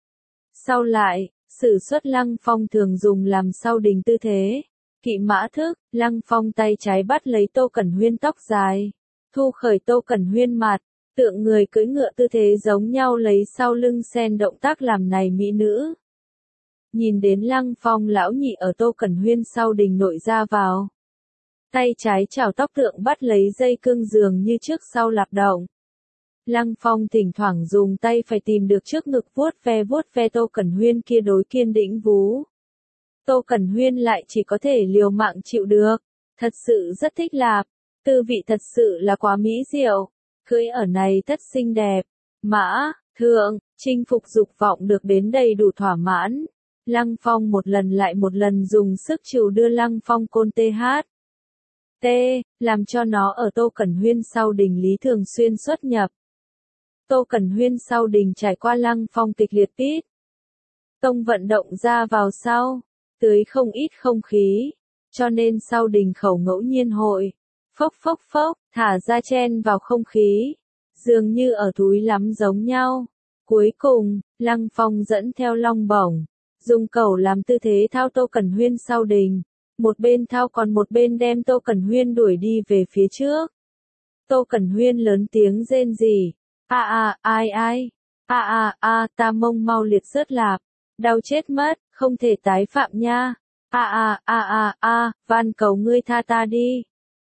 Sau lại, sử xuất Lăng Phong thường dùng làm sau đình tư thế. Kỵ mã thức, Lăng Phong tay trái bắt lấy Tô Cẩn Huyên tóc dài, thu khởi Tô Cẩn Huyên mặt, tượng người cưỡi ngựa tư thế giống nhau lấy sau lưng sen động tác làm này mỹ nữ. Nhìn đến Lăng Phong lão nhị ở Tô Cẩn Huyên sau đình nội ra vào. Tay trái chảo tóc tượng bắt lấy dây cương giường như trước sau lạp động. Lăng Phong thỉnh thoảng dùng tay phải tìm được trước ngực vuốt ve vuốt ve Tô Cẩn Huyên kia đối kiên định vú. Tô Cẩn Huyên lại chỉ có thể liều mạng chịu được. Thật sự rất thích lạp. Tư vị thật sự là quá mỹ diệu. Cưỡi ở này thật xinh đẹp. Mã, thượng, chinh phục dục vọng được đến đầy đủ thỏa mãn. Lăng Phong một lần lại một lần dùng sức chiều đưa Lăng Phong côn tê hát. T, làm cho nó ở Tô Cẩn Huyên sau đình lý thường xuyên xuất nhập. Tô Cẩn Huyên sau đình trải qua Lăng Phong kịch liệt tít. Tông vận động ra vào sau, tưới không ít không khí, cho nên sau đình khẩu ngẫu nhiên hội. Phốc phốc phốc, thả ra chen vào không khí, dường như ở túi lắm giống nhau. Cuối cùng, Lăng Phong dẫn theo long bổng, dùng cẩu làm tư thế thao Tô Cẩn Huyên sau đình, một bên thao còn một bên đem Tô Cẩn Huyên đuổi đi về phía trước. Tô Cẩn Huyên lớn tiếng rên rỉ, a a, ai ai, a a a, ta mông mau liệt rớt lạp, đau chết mất, không thể tái phạm nha, a a a a a, van cầu ngươi tha ta đi.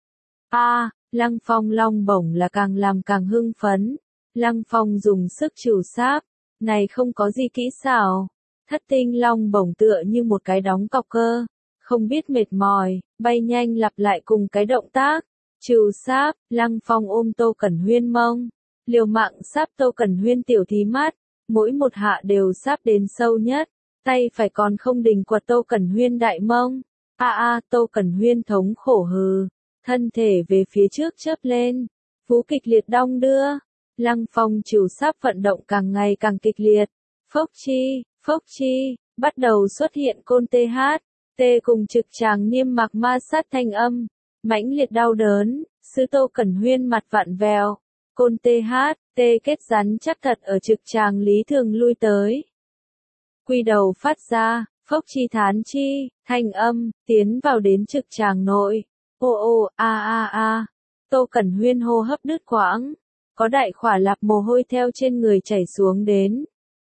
A, Lăng Phong long bổng là càng làm càng hưng phấn. Lăng Phong dùng sức chịu sáp, này không có gì kỹ xảo. Thất tinh long bổng tựa như một cái đóng cọc cơ, không biết mệt mỏi, bay nhanh lặp lại cùng cái động tác. Chịu sáp, Lăng Phong ôm Tô Cẩn Huyên mông, liều mạng sáp Tô Cẩn Huyên tiểu thí mắt, mỗi một hạ đều sáp đến sâu nhất, tay phải còn không đình quật Tô Cẩn Huyên đại mông. A a, Tô Cẩn Huyên thống khổ hừ. Thân thể về phía trước chớp lên, vú kịch liệt đong đưa, Lăng Phong chịu sáp vận động càng ngày càng kịch liệt, phốc chi, phốc chi, bắt đầu xuất hiện côn tê hát, tê cùng trực tràng niêm mạc ma sát thanh âm, mãnh liệt đau đớn, sư Tô Cẩn Huyên mặt vặn vèo, côn tê hát, tê kết rắn chắc thật ở trực tràng lý thường lui tới. Quy đầu phát ra, phốc chi thán chi, thanh âm, tiến vào đến trực tràng nội. Ô ô, a a a, Tô Cẩn Huyên hô hấp đứt quãng, có đại khỏa lạp mồ hôi theo trên người chảy xuống đến.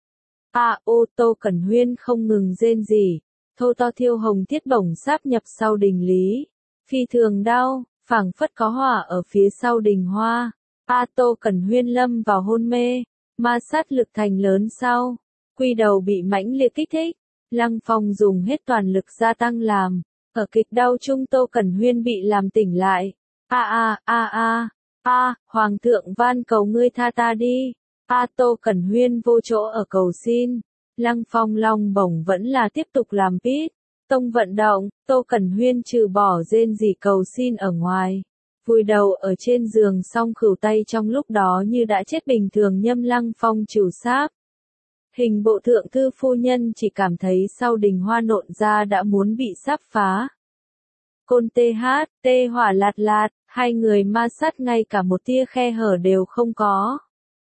A ô, Tô Cẩn Huyên không ngừng rên rỉ, thô to thiêu hồng thiết bổng sáp nhập sau đình lý, phi thường đau, phảng phất có hỏa ở phía sau đình hoa. A Tô Cẩn Huyên lâm vào hôn mê, ma sát lực thành lớn sau, quy đầu bị mãnh liệt kích thích, Lăng Phong dùng hết toàn lực gia tăng làm. Ở kịch đau chung Tô Cẩn Huyên bị làm tỉnh lại. A a a a, a, Hoàng thượng van cầu ngươi tha ta đi. A Tô Cẩn Huyên vô chỗ ở cầu xin. Lăng Phong long bổng vẫn là tiếp tục làm pít. Tông vận động, Tô Cẩn Huyên trừ bỏ rên rỉ cầu xin ở ngoài. Vùi đầu ở trên giường song khửu tay trong lúc đó như đã chết bình thường nhâm Lăng Phong trừ sáp. Hình bộ thượng thư phu nhân chỉ cảm thấy sau đình hoa nộn ra đã muốn bị sáp phá. Côn tê hát, tê hỏa lạt lạt, hai người ma sát ngay cả một tia khe hở đều không có.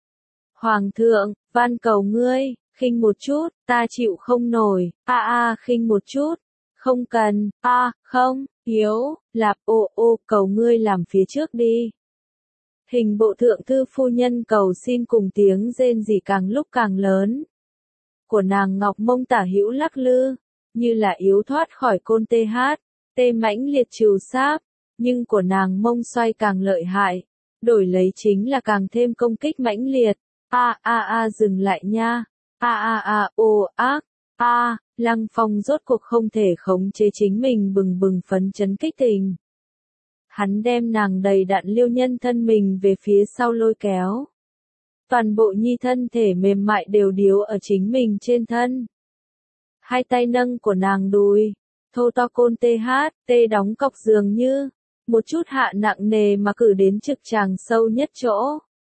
Hoàng thượng, van cầu ngươi, khinh một chút, ta chịu không nổi, a a khinh một chút, không cần, a, không, yếu, lạp ô ô cầu ngươi làm phía trước đi. Hình bộ thượng thư phu nhân cầu xin cùng tiếng rên rỉ càng lúc càng lớn. của nàng ngọc mông tả hữu lắc lư, như là yếu thoát khỏi côn tê hát, tê mãnh liệt trừ sáp, nhưng của nàng mông xoay càng lợi hại, đổi lấy chính là càng thêm công kích mãnh liệt. A a a dừng lại nha. A a a ô ác. A, Lăng Phong rốt cuộc không thể khống chế chính mình bừng bừng phấn chấn kích tình. Hắn đem nàng đầy đặn liêu nhân thân mình về phía sau lôi kéo. Toàn bộ nhi thân thể mềm mại đều điếu ở chính mình trên thân. Hai tay nâng của nàng đùi, thô to côn tê hát, tê đóng cọc dường như, một chút hạ nặng nề mà cử đến trực tràng sâu nhất chỗ.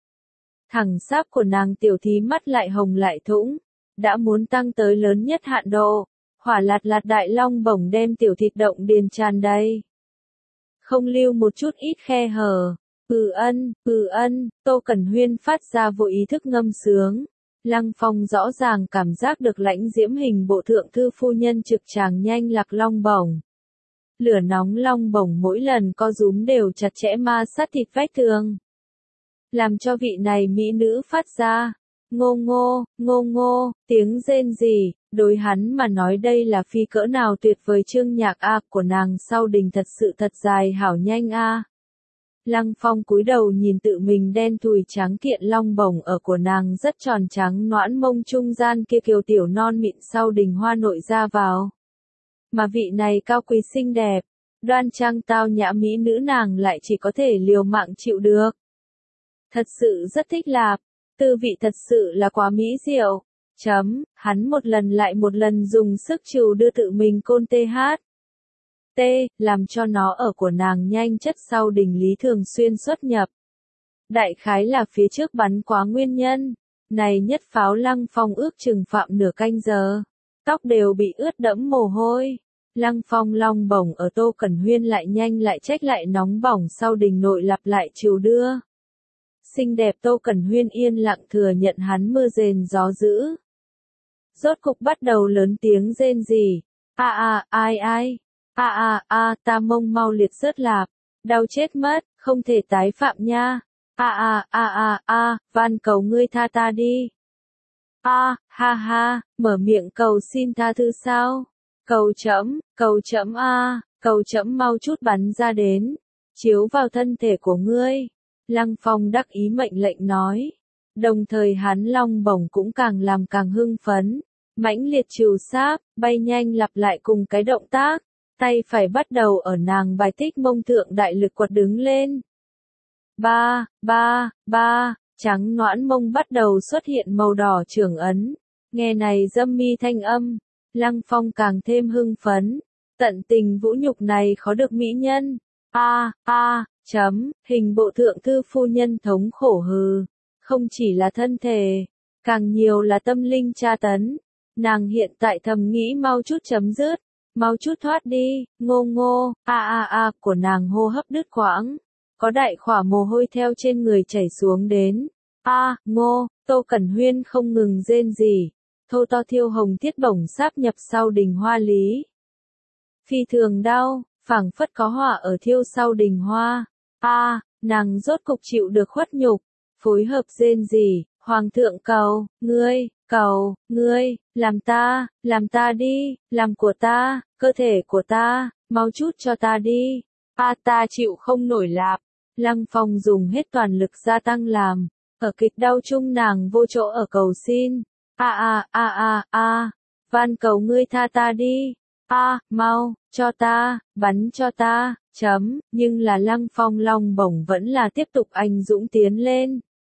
Thẳng sáp của nàng tiểu thí mắt lại hồng lại thũng, đã muốn tăng tới lớn nhất hạn độ, hỏa lạt lạt đại long bổng đem tiểu thịt động điền tràn đầy. Không lưu một chút ít khe hở. Ừ ân, ừ ân, Tô Cẩn Huyên phát ra vô ý thức ngâm sướng. Lăng Phong rõ ràng cảm giác được lãnh diễm hình bộ thượng thư phu nhân trực tràng nhanh lạc long bổng. Lửa nóng long bổng mỗi lần co rúm đều chặt chẽ ma sát thịt vách tường. Làm cho vị này mỹ nữ phát ra, ngô ngô, ngô ngô, tiếng rên rỉ, đối hắn mà nói đây là phi cỡ nào tuyệt vời chương nhạc A của nàng sau đình thật sự thật dài hảo nhanh A. Lăng Phong cúi đầu nhìn tự mình đen thùi trắng kiện long bổng ở của nàng rất tròn trắng noãn mông trung gian kia kiều tiểu non mịn sau đình hoa nội ra vào. Mà vị này cao quý xinh đẹp, đoan trang tao nhã mỹ nữ nàng lại chỉ có thể liều mạng chịu được. Thật sự rất thích lạp, tư vị thật sự là quá mỹ diệu. Chấm, hắn một lần lại một lần dùng sức trừ đưa tự mình côn tê hát. T, làm cho nó ở của nàng nhanh chất sau đình lý thường xuyên xuất nhập. Đại khái là phía trước bắn quá nguyên nhân, này nhất pháo Lăng Phong ước chừng phạm nửa canh giờ, tóc đều bị ướt đẫm mồ hôi. Lăng Phong long bổng ở Tô Cẩn Huyên lại nhanh lại trách lại nóng bỏng sau đình nội lặp lại chiều đưa. Xinh đẹp Tô Cẩn Huyên yên lặng thừa nhận hắn mưa rền gió dữ. Rốt cục bắt đầu lớn tiếng rên rỉ. A a, ai ai. A a a, ta mông mau liệt rớt lạp. Đau chết mất, không thể tái phạm nha. A a a a a, van cầu ngươi tha ta đi. A, ha ha, mở miệng cầu xin tha thứ sao? Cầu chẫm, cầu chẫm a, cầu chẫm mau chút bắn ra đến, chiếu vào thân thể của ngươi. Lăng Phong đắc ý mệnh lệnh nói. Đồng thời hắn long bổng cũng càng làm càng hưng phấn, mãnh liệt trừ sáp, bay nhanh lặp lại cùng cái động tác, tay phải bắt đầu ở nàng bài tích mông thượng đại lực quật đứng lên. Ba, ba, ba, trắng noãn mông bắt đầu xuất hiện màu đỏ trưởng ấn, nghe này dâm mi thanh âm, Lăng Phong càng thêm hưng phấn, tận tình vũ nhục này khó được mỹ nhân. A, a, chấm, hình bộ thượng thư phu nhân thống khổ hừ, không chỉ là thân thể, càng nhiều là tâm linh tra tấn. Nàng hiện tại thầm nghĩ mau chút chấm dứt, mau chút thoát đi, ngô ngô, a a a của nàng hô hấp đứt quãng, có đại khỏa mồ hôi theo trên người chảy xuống đến. A, ngô, Tô Cẩn Huyên không ngừng rên rỉ, thô to thiêu hồng thiết bổng sáp nhập sau đình hoa lý. Phi thường đau, phảng phất có hỏa ở thiêu sau đình hoa. A, nàng rốt cục chịu được khuất nhục, phối hợp rên rỉ, hoàng thượng cầu, ngươi, cầu, ngươi, làm ta, làm ta đi, làm của ta, cơ thể của ta, mau chút cho ta đi. A ta chịu không nổi lạp. Lăng Phong dùng hết toàn lực gia tăng làm, ở kịch đau chung nàng vô chỗ ở cầu xin. A a a a a, van cầu ngươi tha ta đi. A, mau, cho ta, bắn cho ta, chấm, nhưng là Lăng Phong long bổng vẫn là tiếp tục anh dũng tiến lên.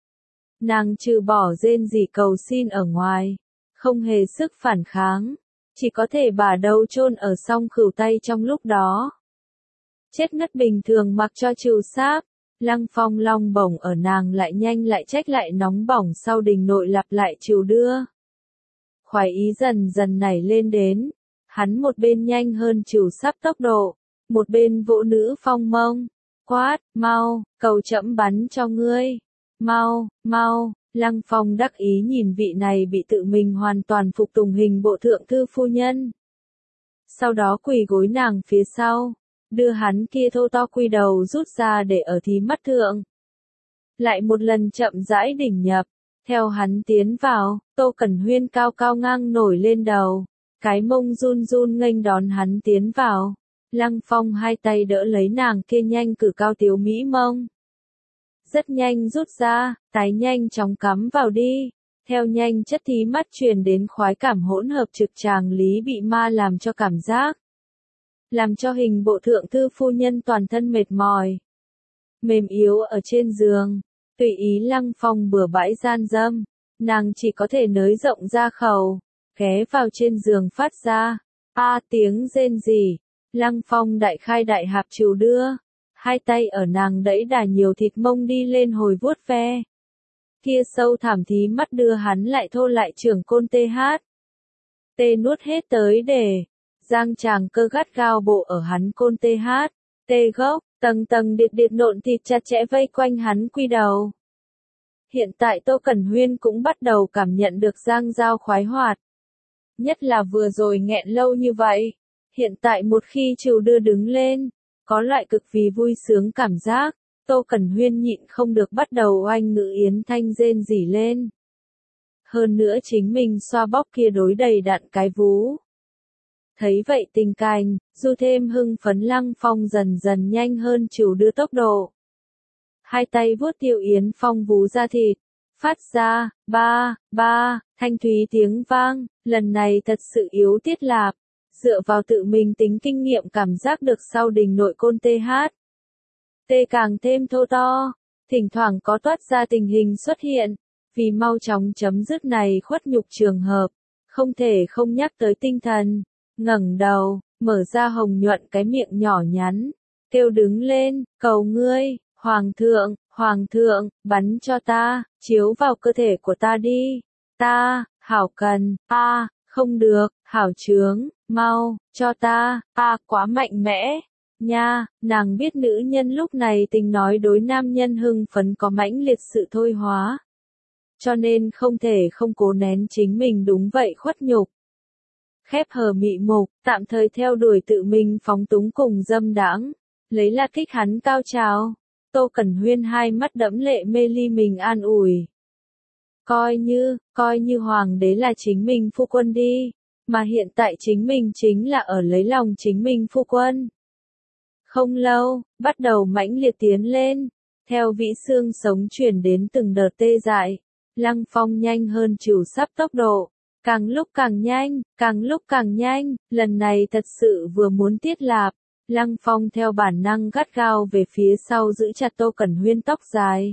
Nàng trừ bỏ rên rỉ cầu xin ở ngoài, không hề sức phản kháng, chỉ có thể bả đầu chôn ở song khửu tay trong lúc đó. Chết ngất bình thường mặc cho trừ sáp, Lăng Phong long bổng ở nàng lại nhanh lại trách lại nóng bỏng sau đình nội lặp lại trừ đưa. Khoái ý dần dần nảy lên đến, hắn một bên nhanh hơn trừ sáp tốc độ, một bên vỗ nữ phong mông, quát, mau, cầu chẫm bắn cho ngươi. Mau, mau, Lăng Phong đắc ý nhìn vị này bị tự mình hoàn toàn phục tùng hình bộ thượng thư phu nhân. Sau đó quỳ gối nàng phía sau, đưa hắn kia thô to quy đầu rút ra để ở thí mắt thượng. Lại một lần chậm rãi đỉnh nhập, Theo hắn tiến vào, Tô Cẩn Huyên cao cao ngang nổi lên đầu, cái mông run run nghênh đón hắn tiến vào. Lăng Phong hai tay đỡ lấy nàng kia nhanh cử cao tiếu mỹ mông. Rất nhanh rút ra, tái nhanh chóng cắm vào đi. Theo nhanh chất thí mắt truyền đến khoái cảm hỗn hợp trực tràng lý bị ma làm cho cảm giác. Làm cho hình bộ thượng thư phu nhân toàn thân mệt mỏi. Mềm yếu ở trên giường, tùy ý Lăng Phong bừa bãi gian dâm. Nàng chỉ có thể nới rộng ra khẩu, ghé vào trên giường phát ra. A tiếng rên rỉ, Lăng Phong đại khai đại hạp chiều đưa. Hai tay ở nàng đẫy đà nhiều thịt mông đi lên hồi vuốt ve. Kia sâu thảm thí mắt đưa hắn lại thô lại trưởng côn tê hát. Tê nuốt hết tới để, giang chàng cơ gắt gao bộ ở hắn côn tê hát. Tê gốc, tầng tầng điệt điệt nộn thịt chặt chẽ vây quanh hắn quy đầu. Hiện tại Tô Cẩn Huyên cũng bắt đầu cảm nhận được giang giao khoái hoạt. Nhất là vừa rồi nghẹn lâu như vậy. Hiện tại một khi chiều đưa đứng lên, có loại cực vì vui sướng cảm giác. Tô Cẩn Huyên nhịn không được bắt đầu oanh ngữ yến thanh rên rỉ lên. Hơn nữa chính mình xoa bóp kia đối đầy đặn cái vú. Thấy vậy tình cảnh, dù thêm hưng phấn Lăng Phong dần dần nhanh hơn chiều đưa tốc độ. Hai tay vuốt Tiêu Yến Phong vú ra thịt, phát ra, ba, ba, thanh thúy tiếng vang, lần này thật sự yếu tiết lạp, dựa vào tự mình tính kinh nghiệm cảm giác được sau đình nội côn tê hát. Tê càng thêm thô to, thỉnh thoảng có toát ra tình hình xuất hiện, vì mau chóng chấm dứt này khuất nhục trường hợp, không thể không nhắc tới tinh thần, ngẩng đầu, mở ra hồng nhuận cái miệng nhỏ nhắn, kêu đứng lên, cầu ngươi, hoàng thượng, hoàng thượng, bắn cho ta, chiếu vào cơ thể của ta đi, ta, hảo cần, a, không được, hảo chướng, mau, cho ta, a, quá mạnh mẽ. Nha, nàng biết nữ nhân lúc này tình nói đối nam nhân hưng phấn có mãnh liệt sự thôi hóa. Cho nên không thể không cố nén chính mình đúng vậy khuất nhục. Khép hờ mị mục, tạm thời theo đuổi tự mình phóng túng cùng dâm đãng, lấy là kích hắn cao trào. Tô Cẩn Huyên hai mắt đẫm lệ mê ly mình an ủi. Coi như, coi như hoàng đế là chính mình phu quân đi, mà hiện tại chính mình chính là ở lấy lòng chính mình phu quân. Không lâu, bắt đầu mãnh liệt tiến lên, theo vĩ xương sống chuyển đến từng đợt tê dại, Lăng Phong nhanh hơn chiều sắp tốc độ, càng lúc càng nhanh, càng lúc càng nhanh, lần này thật sự vừa muốn tiết lạp, Lăng Phong theo bản năng gắt gao về phía sau giữ chặt Tô Cẩn Huyên tóc dài.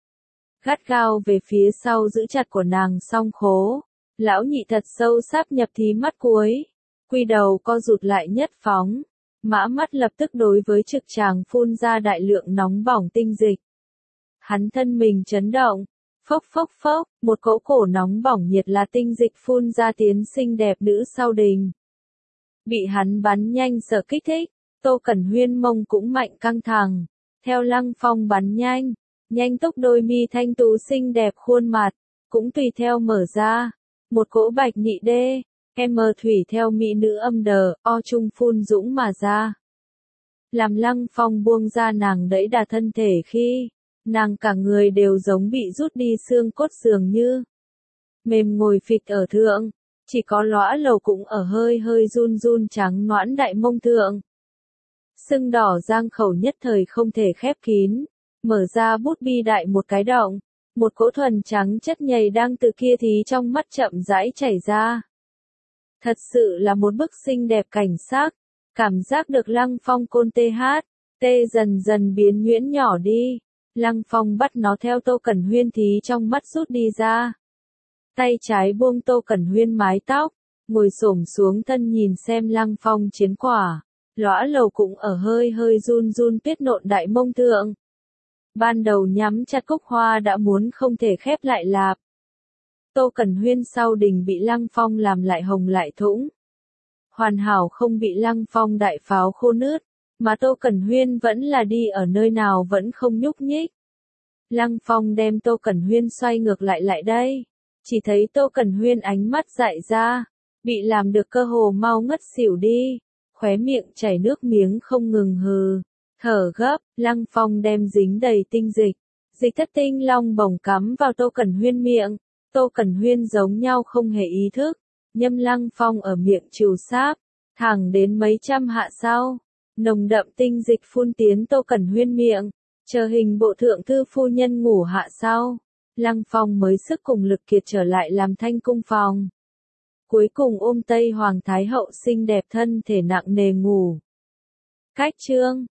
Gắt gao về phía sau giữ chặt của nàng song khố, lão nhị thật sâu sáp nhập thí mắt cuối, quy đầu co rụt lại nhất phóng. Mã mắt lập tức đối với trực tràng phun ra đại lượng nóng bỏng tinh dịch. Hắn thân mình chấn động, phốc phốc phốc, một cỗ cổ nóng bỏng nhiệt là tinh dịch phun ra tiến xinh đẹp nữ sau đình. Bị hắn bắn nhanh sở kích thích, Tô Cẩn Huyên mông cũng mạnh căng thẳng, theo Lăng Phong bắn nhanh, nhanh tốc đôi mi thanh tú xinh đẹp khuôn mặt, cũng tùy theo mở ra, một cỗ bạch nhị đê. Em mờ thủy theo mỹ nữ âm đờ, o trung phun dũng mà ra. Làm Lăng Phong buông ra nàng đẫy đà thân thể khi, nàng cả người đều giống bị rút đi xương cốt dường như. Mềm ngồi phịch ở thượng, chỉ có lõa lầu cũng ở hơi hơi run run trắng noãn đại mông thượng. Sưng đỏ giang khẩu nhất thời không thể khép kín, mở ra bút bi đại một cái động, một cỗ thuần trắng chất nhầy đang từ kia thí trong mắt chậm rãi chảy ra. Thật sự là một bức xinh đẹp cảnh sắc, cảm giác được Lăng Phong côn tê hát, tê dần dần biến nhuyễn nhỏ đi, Lăng Phong bắt nó theo Tô Cẩn Huyên thí trong mắt rút đi ra. Tay trái buông Tô Cẩn Huyên mái tóc, ngồi xổm xuống thân nhìn xem Lăng Phong chiến quả, lõa lầu cũng ở hơi hơi run run tuyết nộn đại mông thượng. Ban đầu nhắm chặt cúc hoa đã muốn không thể khép lại lạp. Tô Cẩn Huyên sau đình bị Lăng Phong làm lại hồng lại thũng. Hoàn hảo không bị Lăng Phong đại pháo khô nứt, mà Tô Cẩn Huyên vẫn là đi ở nơi nào vẫn không nhúc nhích. Lăng Phong đem Tô Cẩn Huyên xoay ngược lại lại đây, chỉ thấy Tô Cẩn Huyên ánh mắt dại ra, bị làm được cơ hồ mau ngất xỉu đi, khóe miệng chảy nước miếng không ngừng hừ, thở gấp, Lăng Phong đem dính đầy tinh dịch, Dịch thất tinh long bổng cắm vào Tô Cẩn Huyên miệng. Tô Cẩn Huyên giống nhau không hề ý thức. Nhâm Lăng Phong ở miệng trù sáp. Thẳng đến mấy trăm hạ sau. Nồng đậm tinh dịch phun tiến Tô Cẩn Huyên miệng. Chờ hình bộ thượng thư phu nhân ngủ hạ sau. Lăng Phong mới sức cùng lực kiệt trở lại làm thanh cung phòng. Cuối cùng ôm Tây Hoàng Thái hậu xinh đẹp thân thể nặng nề ngủ. Cách chương